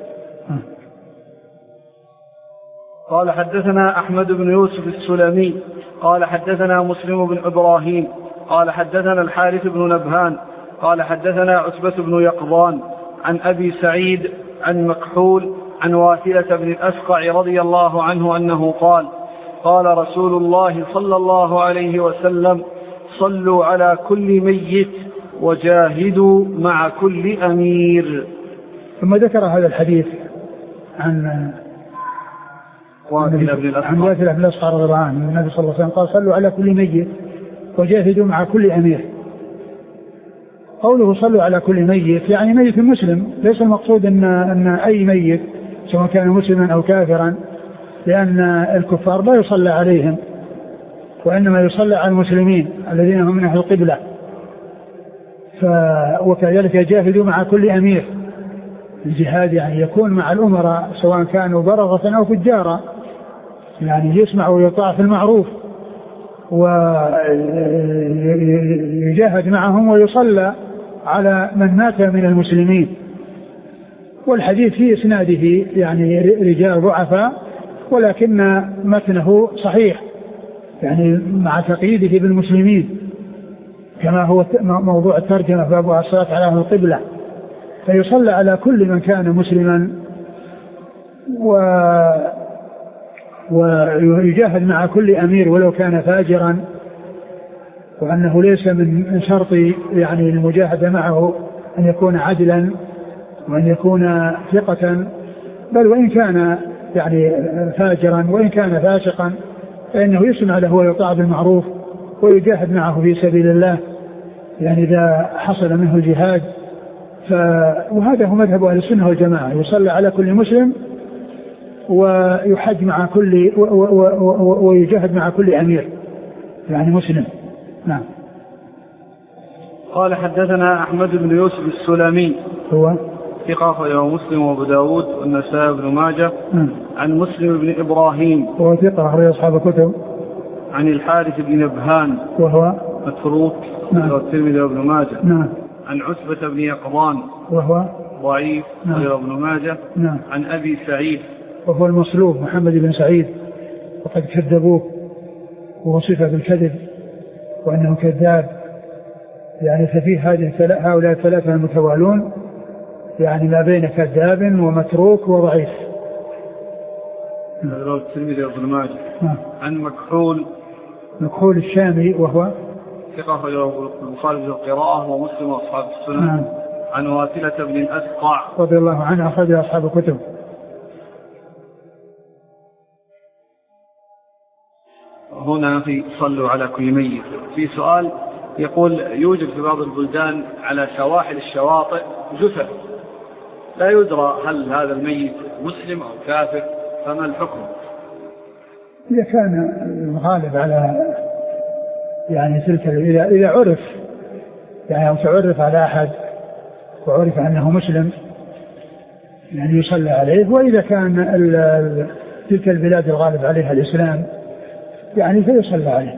قال حدثنا أحمد بن يوسف السلمي قال حدثنا مسلم بن إبراهيم قال حدثنا الحارث بن نبهان قال حدثنا عتبة بن يقظان عن أبي سعيد عن مكحول عن واثلة بن الأسقع رضي الله عنه أنه قال قال رسول الله صلى الله عليه وسلم صلوا على كل ميت وجاهدوا مع كل أمير. ثم ذكر هذا الحديث عن واثلة بن الأسقع عن واثلة بن الأسقع رضي الله عنه النبي صلى الله عليه وسلم قال صلوا على كل ميت وجاهدوا مع كل أمير. قوله صلوا على كل ميت يعني ميت مسلم، ليس المقصود أن, أن أي ميت سواء كان مسلما أو كافرا، لأن الكفار لا يصلى عليهم، وإنما يصلى على المسلمين الذين هم من أهل القبلة. وكذلك يجاهدوا مع كل أمير. الجهاد يعني يكون مع الأمراء سواء كانوا برغة أو فجارا، يعني يسمع ويطاع في المعروف ويجاهد معهم ويصلى على من مات من المسلمين. والحديث في إسناده يعني رجال ضعفاء، ولكن متنه صحيح يعني مع تقييده بالمسلمين، كما هو موضوع الترجمة باب الصلاة على أهل القبلة. فيصلى على كل من كان مسلما و ويجاهد مع كل أمير ولو كان فاجرا، وأنه ليس من شرط يعني المجاهدة معه أن يكون عدلا وأن يكون ثقة، بل وإن كان يعني فاجرا وإن كان فاسقا فإنه يسمع له ويطاع بالمعروف ويجاهد معه في سبيل الله، يعني إذا حصل منه الجهاد. ف... وهذا هو مذهب أهل السنة والجماعة، يصلى على كل مسلم ويحج مع كل و... و... و... ويجاهد مع كل أمير يعني مسلم. نعم. قال حدثنا أحمد بن يوسف السلمي هو ثقة أخرجه مسلم وأبو داود والنسائي بن ماجه. نعم. عن مسلم بن إبراهيم هو ثقة أخرج أصحاب الكتب. عن الحارث بن نبهان وهو متروك والترمذي وابن ماجه. نعم. عن عتبة بن يقظان وهو ضعيف وابن ماجه. نعم. عن أبي سعيد وهو المصلوب محمد بن سعيد وقد كذبوه ووصف بالكذب وأنه كذاب، يعني ففيه هذه هؤلاء الثلاثة المتوالون يعني ما بين كذاب ومتروك وضعيف. الترمذي وابن ماجه. عن مكحول مكحول الشامي وهو ثقة أخرجه البخاري في القراءة ومسلم وأصحاب السنن. نعم. عن واثلة بن الأسقع رضي الله عنه أخرج أصحاب الكتب. هنا في صلوا على كل ميت في سؤال يقول يوجد في بعض البلدان على سواحل الشواطئ جثث لا يدرى هل هذا الميت مسلم أو كافر، فما الحكم؟ إذا كان الغالب على يعني تلك إذا إذا عرف يعني أو تعرف على أحد وعرف أنه مسلم يعني يصلى عليه، وإذا كان ال ال تلك البلاد الغالب عليها الإسلام يعني فيصلى عليه.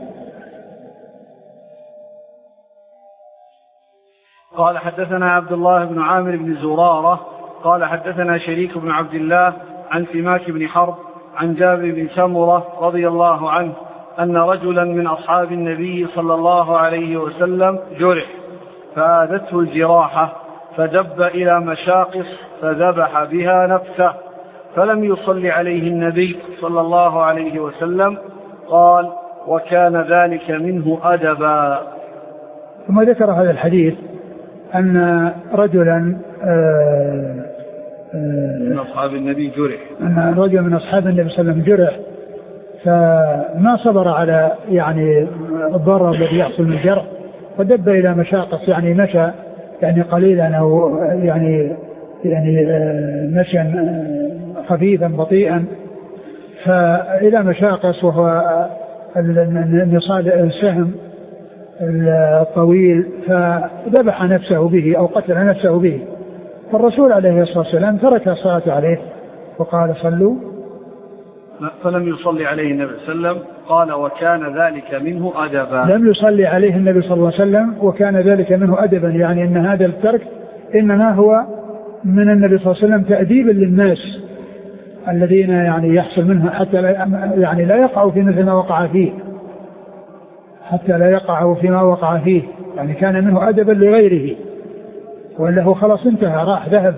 قال حدثنا عبد الله بن عامر بن زرارة قال حدثنا شريك بن عبد الله عن سماك بن حرب عن جابر بن سمرة رضي الله عنه أن رجلا من أصحاب النبي صلى الله عليه وسلم جرح فآذته الجراحة فدب إلى مشاقص فذبح بها نفسه فلم يصلي عليه النبي صلى الله عليه وسلم. قال وكان ذلك منه أدبا. ثم ذكر هذا الحديث أن رجلا آآ آآ من أصحاب النبي جرح أن رجل من أصحاب النبي صلى الله عليه وسلم جرح فما صبر على يعني الضرر الذي يحصل من الجرح ودب إلى مشاقص يعني مشى يعني قليلا أو يعني يعني مشيا خفيفا بطيئا فإلى مشاقص وهو النصال السهم الطويل فذبح نفسه به أو قتل نفسه به. فالرسول عليه الصلاة والسلام ترك الصلاة عليه وقال صلوا فلم يصلي عليه النبي صلى الله عليه وسلم. قال وكان ذلك منه أدبا. لم يصلي عليه النبي صلى الله عليه وسلم وكان ذلك منه أدبا، يعني أن هذا الترك إنما هو من النبي صلى الله عليه وسلم تأديبا للناس الذين يعني يحصل منها حتى لا يعني لا يقعوا في مثل ما وقع فيه، حتى لا يقعوا فيما وقع فيه، يعني كان منه أدبا لغيره، ولا هو خلاص انتهى راح ذهب.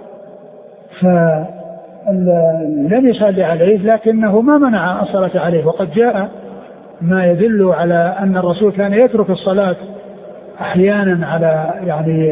فلم يصلي عليه لكنه ما منع الصلاة عليه، وقد جاء ما يدل على أن الرسول كان يترك الصلاة أحيانا على يعني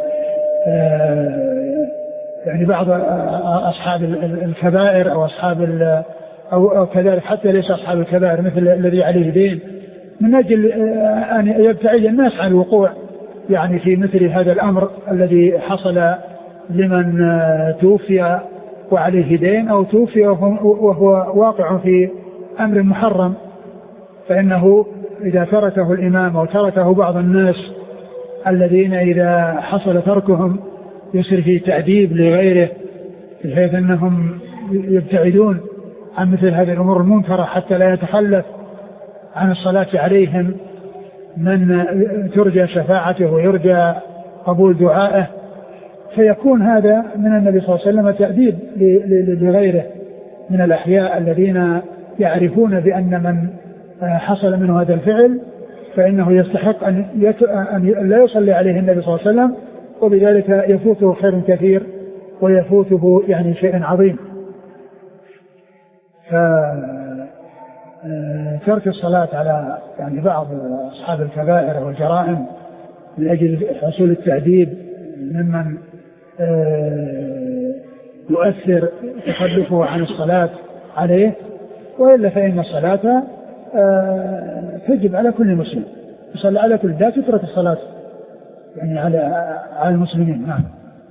يعني بعض أصحاب الكبائر أو أصحاب أو كذلك حتى ليس أصحاب الكبائر مثل الذي عليه دين، من أجل أن يبتعد الناس عن الوقوع يعني في مثل هذا الأمر الذي حصل لمن توفي وعليه دين أو توفي وهو واقع في أمر محرم، فإنه إذا تركه الإمام أو تركه بعض الناس الذين إذا حصل تركهم يصير في تأديب لغيره بحيث أنهم يبتعدون عن مثل هذه الأمور المنكرة حتى لا يتخلف عن الصلاة عليهم من ترجى شفاعته ويرجى قبول دعائه، فيكون هذا من النبي صلى الله عليه وسلم تأديب لغيره من الأحياء الذين يعرفون بأن من حصل منه هذا الفعل فإنه يستحق أن, يت... أن لا يصلي عليه النبي صلى الله عليه وسلم، وبذلك يفوته خير كثير ويفوته يعني شيء عظيم. فترك الصلاة على يعني بعض أصحاب الكبائر والجرائم من أجل حصول التأديب ممن يؤثر تخلفه عن الصلاة عليه، وإلا فإن الصلاة تجب على كل مسلم، يصلي على كل، لا تترك الصلاة يعني على على المسلمين. نعم.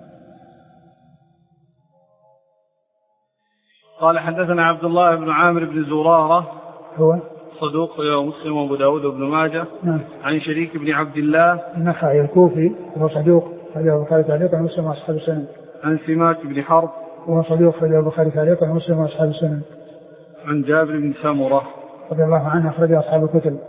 قال حدثنا عبد الله بن عامر بن زرارة هو صدوق ومسلم وابو داود وابن ماجه. نعم. عن شريك بن عبد الله النخعي الكوفي وهو صدوق خرج البخاري تعليقا ومسلم واصحاب السنن. عن سماك بن حرب وهو صدوق خرج البخاري تعليقا ومسلم واصحاب السنن. عن جابر بن سمرة رضي الله عنه أخرج أصحاب الكتب.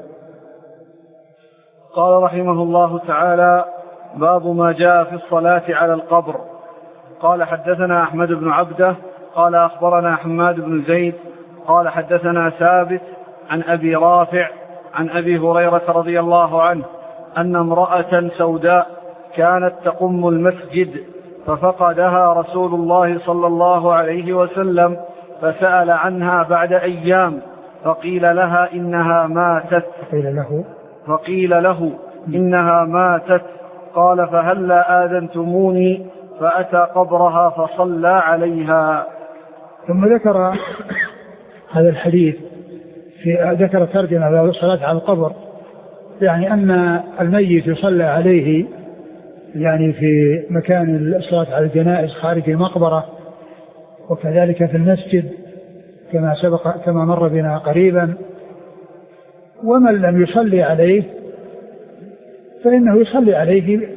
قال رحمه الله تعالى: باب ما جاء في الصلاة على القبر. قال حدثنا أحمد بن عبده قال أخبرنا حماد بن زيد قال حدثنا ثابت عن أبي رافع عن أبي هريرة رضي الله عنه أن امرأة سوداء كانت تقم المسجد ففقدها رسول الله صلى الله عليه وسلم فسأل عنها بعد أيام فقيل لها إنها ماتت فقيل له, فقيل له إنها ماتت قال فهلا آذنتموني فأتى قبرها فصلى عليها. ثم ذكر هذا الحديث في ذكر ترجمة الصلاة على القبر، يعني أن الميت يصلى عليه يعني في مكان الصلاة على الجنائز خارج المقبرة، وكذلك في المسجد كما سبق كما مر بنا قريبا. ومن لم يصلي عليه فإنه يصلي عليه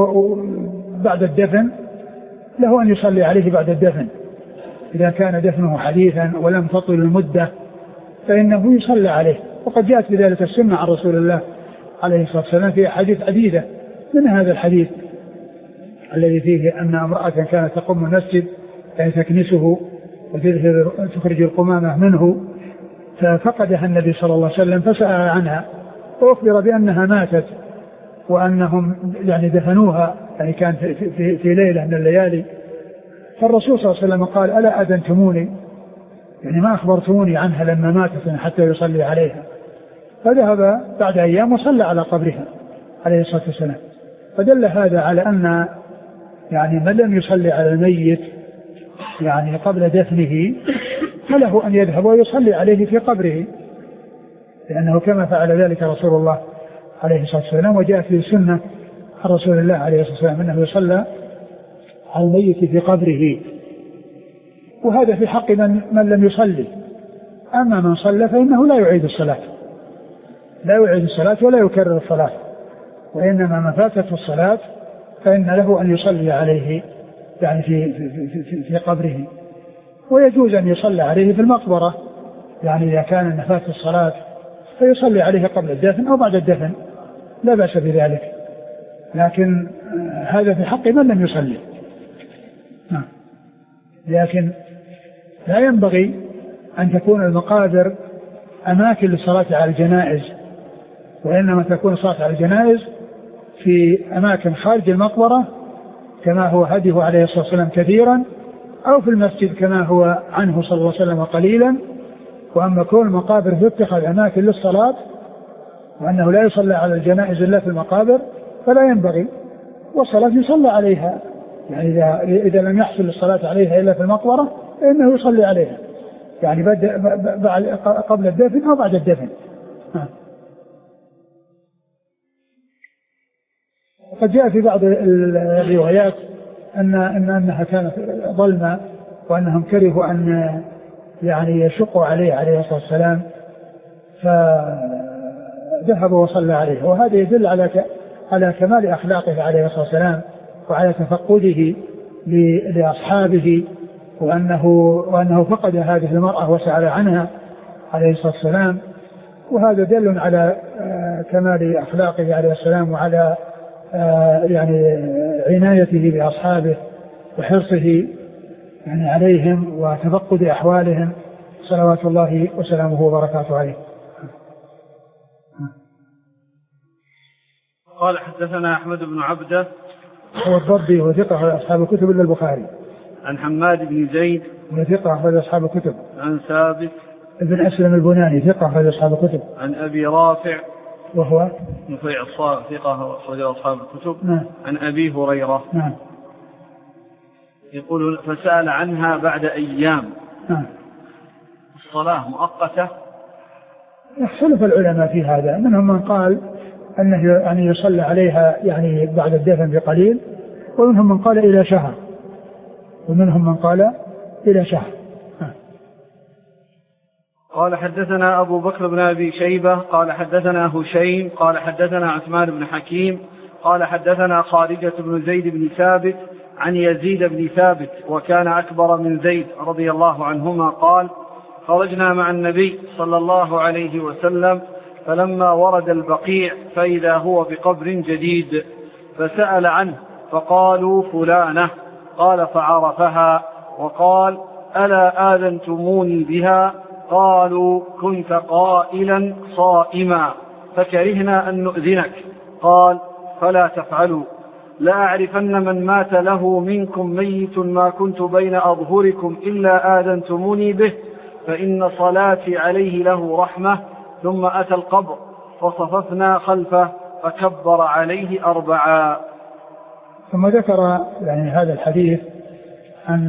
بعد الدفن، له أن يصلي عليه بعد الدفن إذا كان دفنه حديثا ولم تطل المدة فإنه يصلى عليه. وقد جاءت بذلك السنة عن رسول الله عليه الصلاة والسلام في حديث عديدة، من هذا الحديث الذي فيه أن امرأة كانت تقوم المسجد يعني تكنسه وتخرج القمامة منه ففقدها النبي صلى الله عليه وسلم فسأل عنها وأخبر بأنها ماتت وأنهم يعني دفنوها، يعني كان في, في, في ليلة من الليالي. فالرسول صلى الله عليه وسلم قال: ألا أذنتموني، يعني ما أخبرتموني عنها لما ماتت حتى يصلي عليها. فذهب بعد أيام وصلى على قبرها عليه الصلاة والسلام. فدل هذا على أن يعني من لم يصلي على الميت يعني قبل دفنه فله أن يذهب ويصلي عليه في قبره، لأنه كما فعل ذلك رسول الله عليه الصلاة والسلام. وجاءت في السنة عن رسول الله عليه الصلاة والسلام أنه يصلى على الميت في قبره، وهذا في حق من, من لم يصلي. أما من صلى فإنه لا يعيد الصلاة لا يعيد الصلاة ولا يكرر الصلاة، وإنما ما فاتته الصلاة فإن له أن يصلي عليه يعني في, في, في, في قبره. ويجوز أن يصلى عليه في المقبرة يعني إذا كان نفاة الصلاة فيصلي عليها قبل الدفن أو بعد الدفن لا بأس بذلك، لكن هذا في حق من لم يصلي. لكن لا ينبغي أن تكون المقابر أماكن للصلاة على الجنائز، وإنما تكون الصلاة على الجنائز في أماكن خارج المقبرة كما هو هديه عليه الصلاة والسلام كثيرا، أو في المسجد كما هو عنه صلى الله عليه وسلم قليلا. وأما كون المقابر تتخذ أماكن للصلاة وأنه لا يصلى على الجنائز إلا في المقابر فلا ينبغي، والصلاة يصلى عليها، يعني إذا, إذا لم يحصل الصلاة عليها إلا في المقبرة فإنه يصلي عليها، يعني قبل الدفن أو بعد الدفن. وقد جاء في بعض الروايات أن أن أنها كانت ظلمة وأنهم كرهوا أن يعني يشقوا عليه عليه الصلاة والسلام فذهب وصلى عليه. وهذا يدل على على كمال أخلاقه عليه الصلاة والسلام وعلى تفقده لأصحابه، وأنه وأنه فقد هذه المرأة وسأل عنها عليه الصلاة والسلام. وهذا دل على كمال أخلاقه عليه السلام وعلى يعني عنايته بأصحابه وحرصه يعني عليهم وتفقد أحوالهم صلوات الله وسلامه وبركاته عليه. قال حدثنا أحمد بن عبده هو الضبي وثقة أصحاب الكتب إلا البخاري. عن حماد بن زيد وثقة أخرج أصحاب الكتب. عن ثابت ابن أسلم البناني ثقة أخرج أصحاب الكتب. عن أبي رافع وهو نفيع الصالح ثقة أخرج أصحاب الكتب. نعم. عن أبي هريرة نعم. يقول فسأل عنها بعد أيام. نعم. الصلاة مؤقتة. يختلف العلماء في هذا، منهم من قال أنه يعني يصلى عليها يعني بعد الدفن بقليل، ومنهم من قال إلى شهر، ومنهم من قال إلى شهر. قال حدثنا أبو بكر بن أبي شيبة قال حدثنا هشيم قال حدثنا عثمان بن حكيم قال حدثنا خارجة بن زيد بن ثابت عن يزيد بن ثابت وكان أكبر من زيد رضي الله عنهما قال خرجنا مع النبي صلى الله عليه وسلم فلما ورد البقيع فإذا هو بقبر جديد فسأل عنه فقالوا فلانة، قال فعرفها وقال ألا آذنتموني بها؟ قالوا كنت قائلا صائما فكرهنا أن نؤذنك. قال فلا تفعلوا، لا أعرفن من مات له منكم ميت ما كنت بين أظهركم إلا آذنتموني به، فإن صلاتي عليه له رحمة. ثم أتى القبر فصففنا خلفه فكبر عليه أربعا. ثم ذكر يعني هذا الحديث عن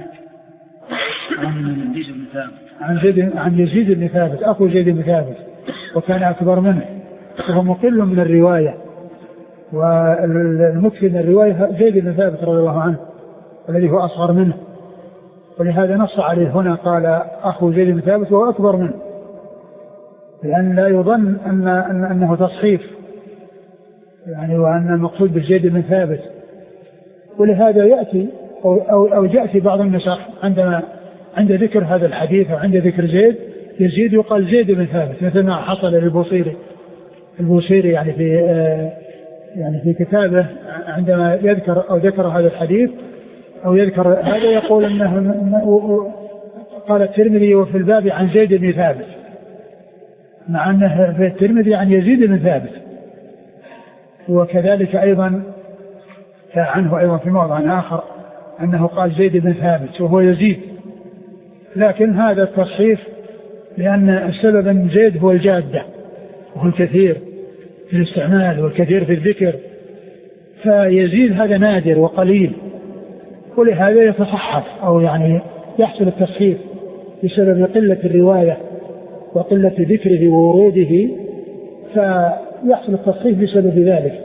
عن عن زيد عن يزيد بن ثابت أخو زيد بن ثابت وكان أكبر منه، وهو مقل من الرواية، والمكثر من الرواية زيد بن ثابت رضي الله عنه الذي هو أصغر منه، ولهذا نص عليه هنا قال أخو زيد بن ثابت وهو أكبر منه، لأن لا يظن أن أنه تصحيف يعني وأن المقصود بزيد بن ثابت. ولهذا يأتي أو, أو, أو جاء في بعض النسخ عندما عند ذكر هذا الحديث وعند ذكر زيد يزيد يقال زيد بن ثابت، مثل ما حصل للبوصيري البوصيري يعني في يعني في كتابه عندما يذكر أو ذكر هذا الحديث أو يذكر هذا يقول أنه قال الترمذي وفي الباب عن زيد بن ثابت، مع أنه في الترمذي عن يزيد بن ثابت. وكذلك أيضا عنه أيضا في موضع آخر أنه قال زيد بن ثابت وهو يزيد، لكن هذا التصحيف لأن السبب أن زيد هو الجادة وهو الكثير في الاستعمال والكثير في الذكر، فيزيد هذا نادر وقليل، ولهذا يتصحف أو يعني يحصل التصحيف بسبب قلة الرواية وقلة ذكره ووروده، فيحصل التصحيف بسبب ذلك.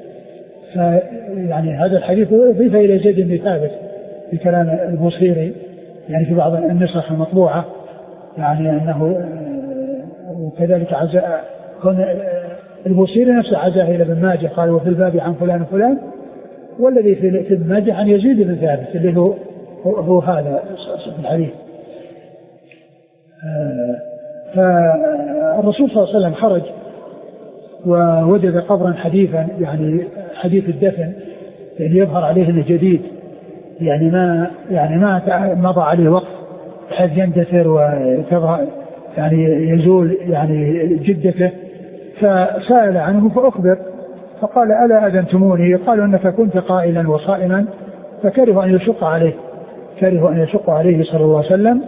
فيعني هذا الحديث أضيف إلى زيد بن ثابت في كلام البوصيري يعني في بعض النسخ المطبوعة، يعني أنه وكذلك عزاء البوصيري نفسه عزاه إلى ابن ماجه قال وفي الباب عن فلان وفلان، والذي في ابن ماجه عن يزيد بن ثابت اللي هو هو هذا الحديث. فالرسول صلى الله عليه وسلم خرج ووجد قبرا حديثا يعني حديث الدفن يعني يظهر عليه انه جديد يعني ما يعني ما مضى عليه وقت بحيث يندثر وتظهر يعني يزول يعني جدته. فسأل عنه فأخبر فقال ألا أذنتموني؟ قالوا أنك كنت قائلا وصائما فكره أن يشق عليه كره أن يشق عليه صلى الله عليه وسلم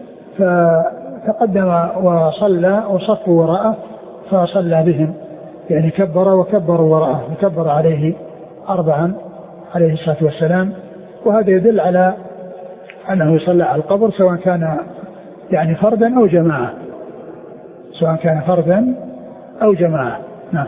فتقدم وصلى وصفوا وراءه فصلى بهم يعني كبر وكبروا وراءه وكبر عليه أربعا عليه الصلاة والسلام. وهذا يدل على أنه يصلى على القبر سواء كان يعني فردا أو جماعة سواء كان فردا أو جماعة. نعم.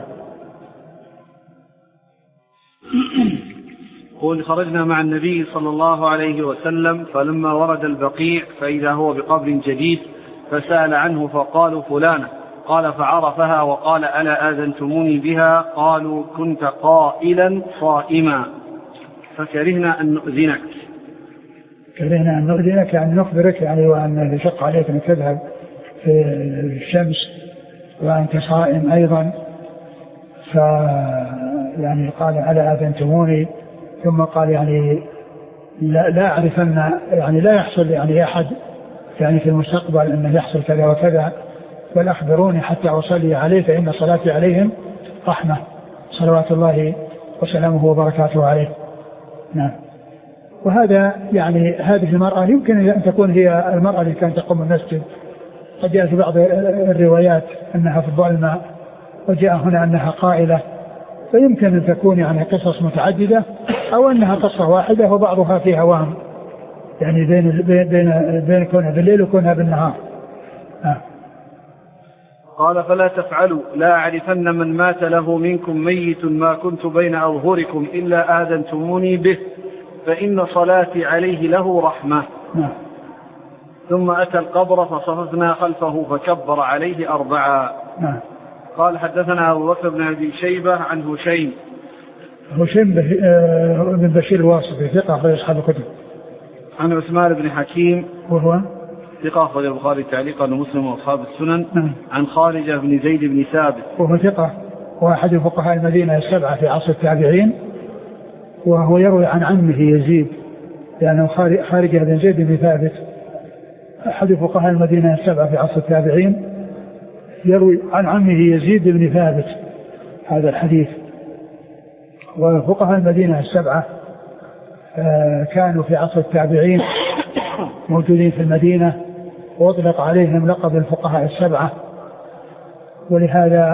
قل خرجنا مع النبي صلى الله عليه وسلم فلما ورد البقيع فإذا هو بقبر جديد فسأل عنه فقالوا فلانة قال فعرفها وقال ألا آذنتموني بها؟ قالوا كنت قائلا صائما فكرهنا أن نؤذنك. كرهنا أن نؤذنك يعني نخبرك يعني وأن يشق عليك أن تذهب في الشمس وأنت صائم أيضا. ف يعني قال ألا آذنتموني ثم قال يعني لا, لا أعرفن يعني لا يحصل يعني أحد يعني في المستقبل أنه يحصل كذا وكذا بل أخبروني حتى أصلي عليه فإن صلاتي عليهم رحمة صلوات الله وسلامه وبركاته عليه. نعم. وهذا يعني هذه المرأة يمكن أن تكون هي المرأة التي كانت تقوم المسجد. قد جاء في بعض الروايات أنها في الظلمة وجاء هنا أنها قائلة فيمكن أن تكون يعني قصص متعددة أو أنها قصة واحدة وبعضها فيها وهم يعني بين بين بين كونها بالليل وكونها بالنهار. آه. قال فلا تفعلوا لا أعرفن من مات له منكم ميت ما كنت بين أظهركم إلا آذنتموني به فإن صلاتي عليه له رحمة. آه. ثم أتى القبر فصففنا خلفه فكبر عليه أربعا. آه. قال حدثنا أبو بكر بن أبي شيبة عن هشيم هشيم بن بشير الواسطي ثقة أخرج أصحاب الكتب. عن عثمان بن حكيم وهو ثقة أخرج البخاري تعليقا ومسلم وأصحاب السنن. نعم. عن خارجة بن زيد بن ثابت وهو ثقة واحد فقهاء المدينة السبعة في عصر التابعين وهو يروي عن عمه يزيد لأنه يعني خارجة بن زيد بن ثابت أحد فقهاء المدينة السبعة في عصر التابعين يروي عن عمه يزيد بن ثابت هذا الحديث. وفقهاء المدينة السبعة كانوا في عصر التابعين موجودين في المدينة وأطلق عليهم لقب الفقهاء السبعة ولهذا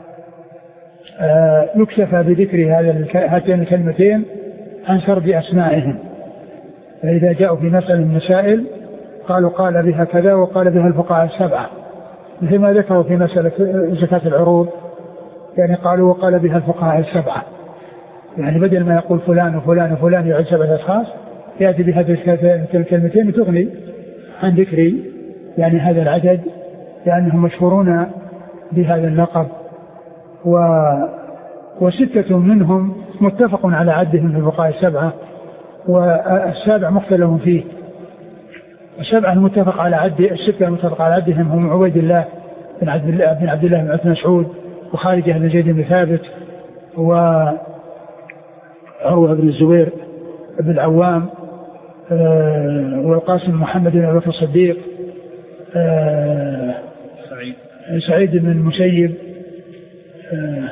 يكتفى بذكر هاتين الكلمتين عن سرد أسمائهم. فإذا جاءوا في مسألة من المسائل قالوا قال بها كذا وقال بها الفقهاء السبعة مثل ما ذكروا في مسألة زكاة العروض يعني قالوا وقال بها الفقهاء السبعة يعني بدل ما يقول فلان وفلان وفلان يعد سبعة أشخاص يأتي بهذه الكلمتين تغني عن ذكر يعني هذا العدد لأنهم مشهورون بهذا اللقب. و وستة منهم متفق على عدهم في الفقهاء السبعة والسابع مختلف فيه. السبعة المتفق على عد الستة المتفق على عدهم هم عبيد الله بن عبد الله بن عبد الله بن عثمان مسعود وخارجة بن زيد بن ثابت وعروة بن الزبير بن العوام آه والقاسم محمد بن أبي بكر الصديق آه سعيد سعيد بن المسيب آه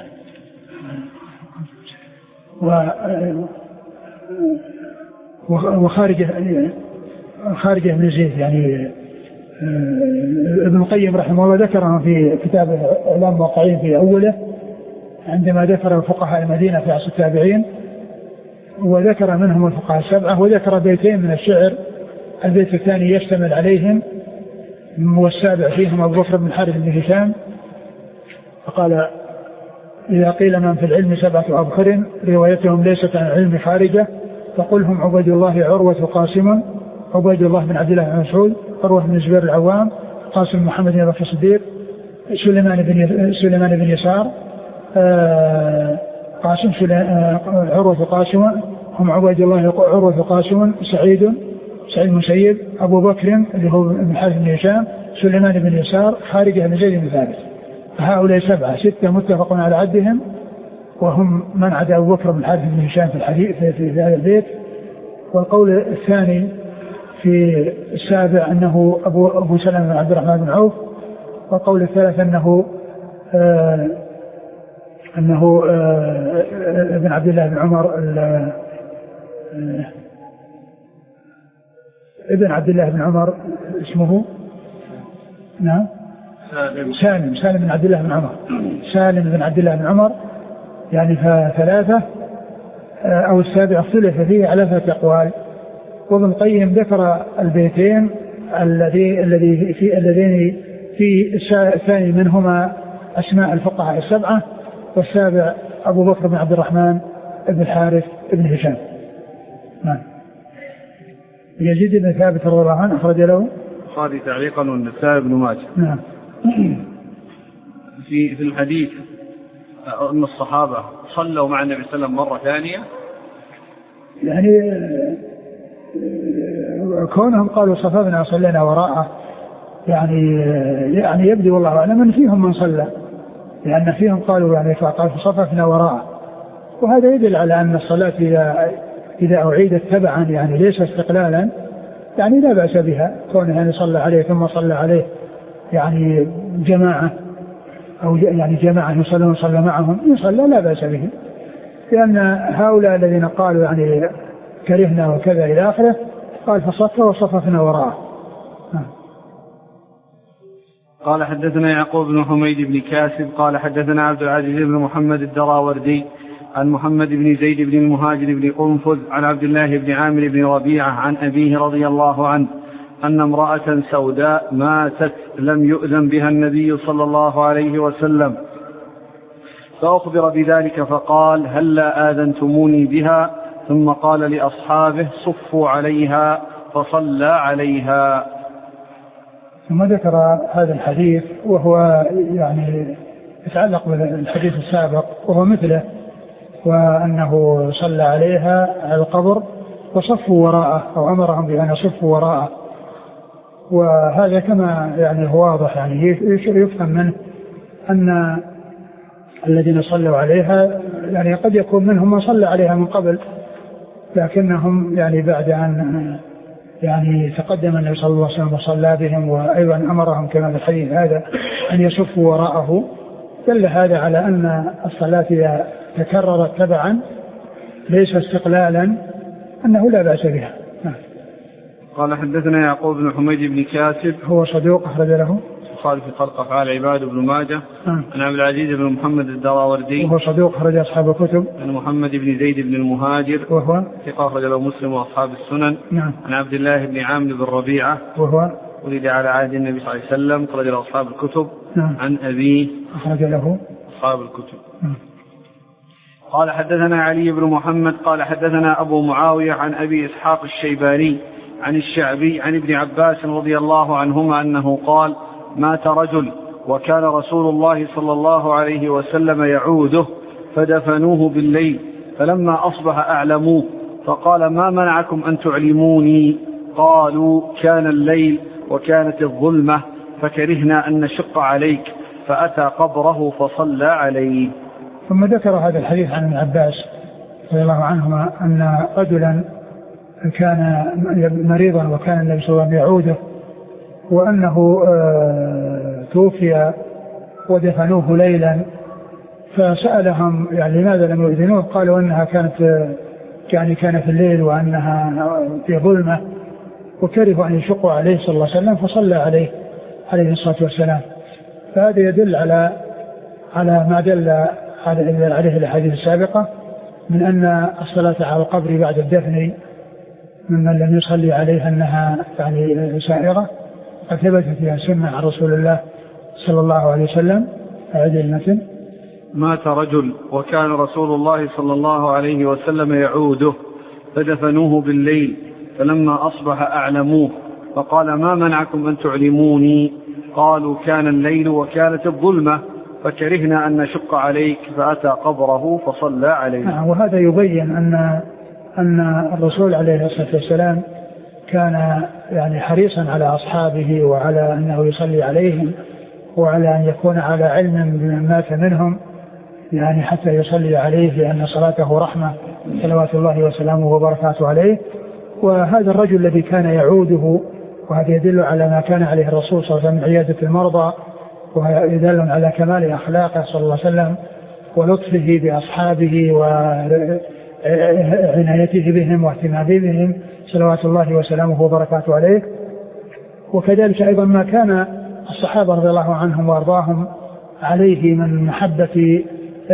وخارجة خارجة بن زيد يعني ابن القيم رحمه الله ذكرهم في كتاب إعلام الواقعين في أوله عندما ذكر الفقهاء المدينة في عصر التابعين وذكر منهم الفقهاء السبعة وذكر بيتين من الشعر البيت الثاني يشتمل عليهم والسابع فيهم أبو بكر بن حارث بن هشام فقال إذا قيل من في العلم سبعة أبخر روايتهم ليست عن علم خارجة فقلهم عبيد الله عروة قاسم عبيد الله بن عبد الله بن مسعود عروة بن الزبير العوام قاسم محمد بن أبي بكر الصديق سليمان بن سليمان بن يسار آه قاسم آه عروة قاسم هم عبيد الله عروة قاسم سعيد سعيد المسيب أبو بكر اللي هو بن حارث بن هشام سليمان بن يسار، خارجة بن زيد بن ثابت. فهؤلاء سبعة ستة متفق على عدهم، وهم من عدا أبو بكر بن الحارث بن هشام في الحديث في, في هذا البيت. والقول الثاني في السابع أنه أبو, أبو سلمة بن عبد الرحمن بن عوف. والقول الثالث أنه آه أنه آه ابن عبد الله بن عمر آه ابن عبد الله بن عمر اسمه نعم سالم سالم بن عبد الله بن عمر سالم بن عبد الله بن عمر يعني ثلاثة أو السابع اختلف فيه على ثلاثة أقوال. وابن القيم ذكر البيتين الذي الذي في الذين في الثاني منهما أسماء الفقهاء السبعة، والسابع أبو بكر بن عبد الرحمن بن الحارث بن هشام. نعم. يزيد بن ثابت رضي الله عنه أخرج له البخاري تعليقا والنسائي بن ماجه. نعم. في في الحديث أن الصحابة صلوا مع النبي صلى الله عليه وسلم مرة ثانية، يعني كونهم قالوا صففنا وصلينا وراءه يعني يعني يبدو والله أعلم أن فيهم من صلى، لأن فيهم قالوا يعني فقال صففنا وراءه، وهذا يدل على أن الصلاة إذا إذا أعيدت تبعا يعني ليس استقلالا يعني لا بأس بها، كونه يعني صلى عليه ثم صلى عليه يعني جماعة أو يعني جماعة يصلون صلى معهم يصلى لا بأس به، لأن هؤلاء الذين قالوا يعني كرهنا وكذا إلى آخره قال فصف وصففنا وراءه. قال حدثنا يعقوب بن حميد بن كاسب قال حدثنا عبد العزيز بن محمد الدراوردي عن محمد بن زيد بن المهاجر بن قنفذ عن عبد الله بن عامر بن ربيعة عن أبيه رضي الله عنه أن امرأة سوداء ماتت لم يؤذن بها النبي صلى الله عليه وسلم، فأخبر بذلك فقال هل لا آذنتموني بها؟ ثم قال لأصحابه صفوا عليها فصلى عليها. ثم ذكر هذا الحديث وهو يعني يتعلق بالحديث السابق وهو مثله، وأنه صلى عليها على القبر وصفوا وراءه أو أمرهم بأن يصفوا وراءه، وهذا كما يعني هو واضح يعني يفهم منه أن الذين صلوا عليها يعني قد يكون منهم من صلى عليها من قبل، لكنهم يعني بعد أن يعني تقدم النبي صلى الله عليه وسلم وصلى بهم وأيضا أمرهم كما في الحديث هذا أن يصفوا وراءه، دل هذا على أن الصلاة إذا تكررت تبعا ليس استقلالا أنه لا بأس بها. قال حدثنا يعقوب بن حميد بن كاسب هو صدوق أخرج له البخاري في خلق أفعال العباد بن ماجه. عن عبد العزيز بن محمد الدراوردي وهو صدوق أخرج أصحاب الكتب. عن محمد بن زيد بن المهاجر وهو ثقة أخرج له مسلم وأصحاب السنن. نعم. عن عبد الله بن عامر بن ربيعة وهو ولد على عهد النبي صلى الله عليه وسلم أخرج له أصحاب الكتب. نعم. عن أبيه أخرج له أصحاب الكتب. نعم. قال حدثنا علي بن محمد قال حدثنا أبو معاوية عن أبي إسحاق الشيباني عن الشعبي عن ابن عباس رضي الله عنهما أنه قال مات رجل وكان رسول الله صلى الله عليه وسلم يعوده فدفنوه بالليل، فلما أصبح أعلموه فقال ما منعكم أن تعلموني؟ قالوا كان الليل وكانت الظلمة فكرهنا أن نشق عليك، فأتى قبره فصلى عليه. ثم ذكر هذا الحديث عن ابن عباس رضي الله عنهما أن رجلا كان مريضا وكان النبي صلى الله عليه وسلم يعوده، وأنه توفي ودفنوه ليلا، فسألهم يعني لماذا لم يؤذنوه؟ قالوا أنها كانت يعني كان في الليل وأنها في ظلمة وكرهوا أن يشقوا عليه صلى الله عليه وسلم فصلى عليه عليه الصلاة والسلام. فهذا يدل على على ما دل عليه الأحاديث السابقة من أن الصلاة على القبر بعد الدفن ممن لم يصلي عليها أنها يعني سائرة، قد ثبتت فيها سنة عن رسول الله صلى الله عليه وسلم. أعد المتن. مات رجل وكان رسول الله صلى الله عليه وسلم يعوده فدفنوه بالليل، فلما أصبح أعلموه فقال ما منعكم أن تعلموني؟ قالوا كان الليل وكانت الظلمة فكرهنا أن نشق عليك، فأتى قبره فصلى عليه. وهذا يبين أن أن الرسول عليه الصلاة والسلام كان يعني حريصا على أصحابه وعلى أنه يصلي عليهم وعلى أن يكون على علم بمن مات منهم يعني حتى يصلي عليه لأن صلاته رحمة صلوات الله وسلامه وبركاته عليه. وهذا الرجل الذي كان يعوده وهذا يدل على ما كان عليه الرسول صلى الله عليه وسلم من عيادة المرضى ويدل على كمال أخلاقه صلى الله عليه وسلم ولطفه بأصحابه وعنايته بهم واهتمامه بهم صلوات الله وسلامه وبركاته عليه. وكذلك أيضا ما كان الصحابة رضي الله عنهم وأرضاهم عليه من محبة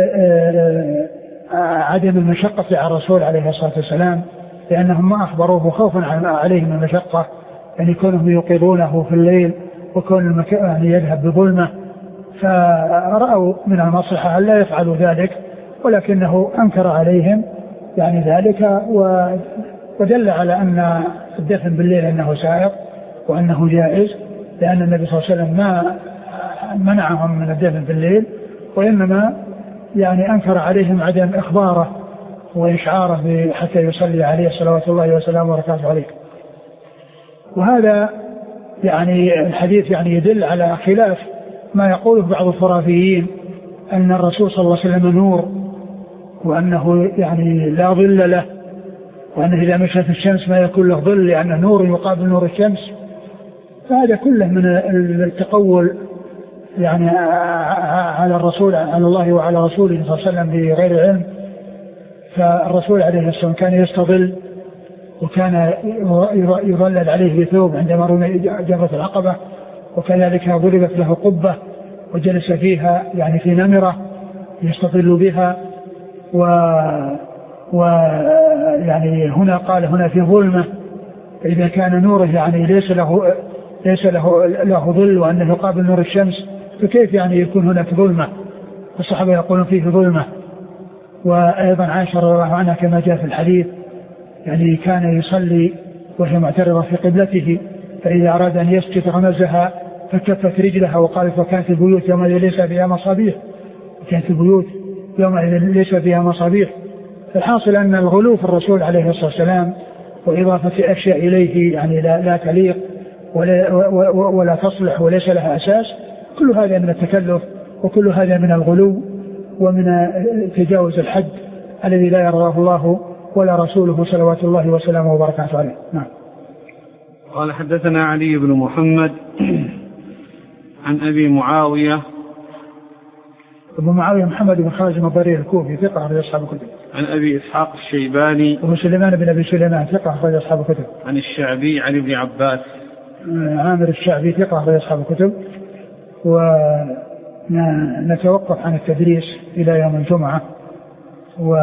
عدم المشقة على الرسول عليه الصلاة والسلام لأنهم ما أخبروه خوفا عليهم من المشقة يعني كونهم يوقظونه في الليل وكون المكان يعني يذهب بظلمة فرأوا من المصلحة أن لا يفعلوا ذلك ولكنه أنكر عليهم يعني ذلك ودل على أن الدفن بالليل أنه سائق وأنه جائز لأن النبي صلى الله عليه وسلم ما منعهم من الدفن بالليل وإنما يعني أنكر عليهم عدم إخباره وإشعاره حتى يصلي عليه صلوات الله وسلامه وبركاته عليه. وهذا يعني الحديث يعني يدل على خلاف ما يقوله بعض الخرافيين أن الرسول صلى الله عليه وسلم نور وأنه يعني لا ظل له وأنه إذا مشت الشمس ما يكون له ظل لأنه نور يقابل نور الشمس. فهذا كله من التقول يعني على الرسول على الله وعلى رسوله صلى الله عليه وسلم بغير علم. فالرسول عليه الصلاة والسلام كان يستظل وكان يظلل عليه بثوب عندما رمي جمرة العقبة وكذلك ضربت له قبة وجلس فيها يعني في نمرة يستظل بها و ويعني هنا قال هنا في ظلمة إذا كان نوره يعني ليس له ليس له له ظل وأنه يقابل نور الشمس فكيف يعني يكون هناك ظلمة؟ الصحابة يقولون فيه ظلمة. وأيضا عائشة رضي الله عنها كما جاء في الحديث يعني كان يصلي وهي معترضة في قبلته فإذا أراد أن يسجد غمزها فكفت رجلها وقالت وكانت البيوت يومئذ ليس فيها مصابيح وكانت البيوت يومئذ ليس فيها مصابيح. الحاصل أن الغلو في الرسول عليه الصلاة والسلام وإضافة أشياء إليه يعني لا, لا تليق ولا, ولا تصلح وليس لها أساس كل هذا من التكلف وكل هذا من الغلو ومن تجاوز الحد الذي لا يرضاه الله ولا رسوله صلوات الله وسلامه وبركاته عليه. نعم. قال حدثنا علي بن محمد عن أبي معاوية أبو معاوية محمد بن خالد الضرير الكوفي ثقة أخرج أصحاب الكتب. عن أبي إسحاق الشيباني وهو سليمان بن أبي سليمان ثقة أخرج أصحاب الكتب. عن الشعبي عن ابن عباس عامر الشعبي ثقة أخرج أصحاب الكتب. ونتوقف عن التدريس إلى يوم الجمعة و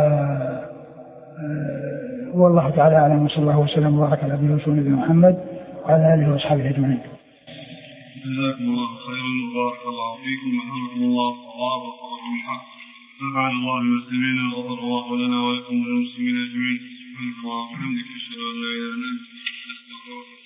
والله تعالى أعلم وصلى الله وسلم وبارك على نبينا محمد وعلى آله وأصحابه أجمعين. جزاكم الله خيرا وبارك الله فيكم ورحمة الله وبركاته بالحق. نفعنا الله بالمسلمين وغفر الله لنا ولكم وللمسلمين أجمعين. سبحانك اللهم وبحمدك أشهد أن لا إله إلا أنت أستغفرك.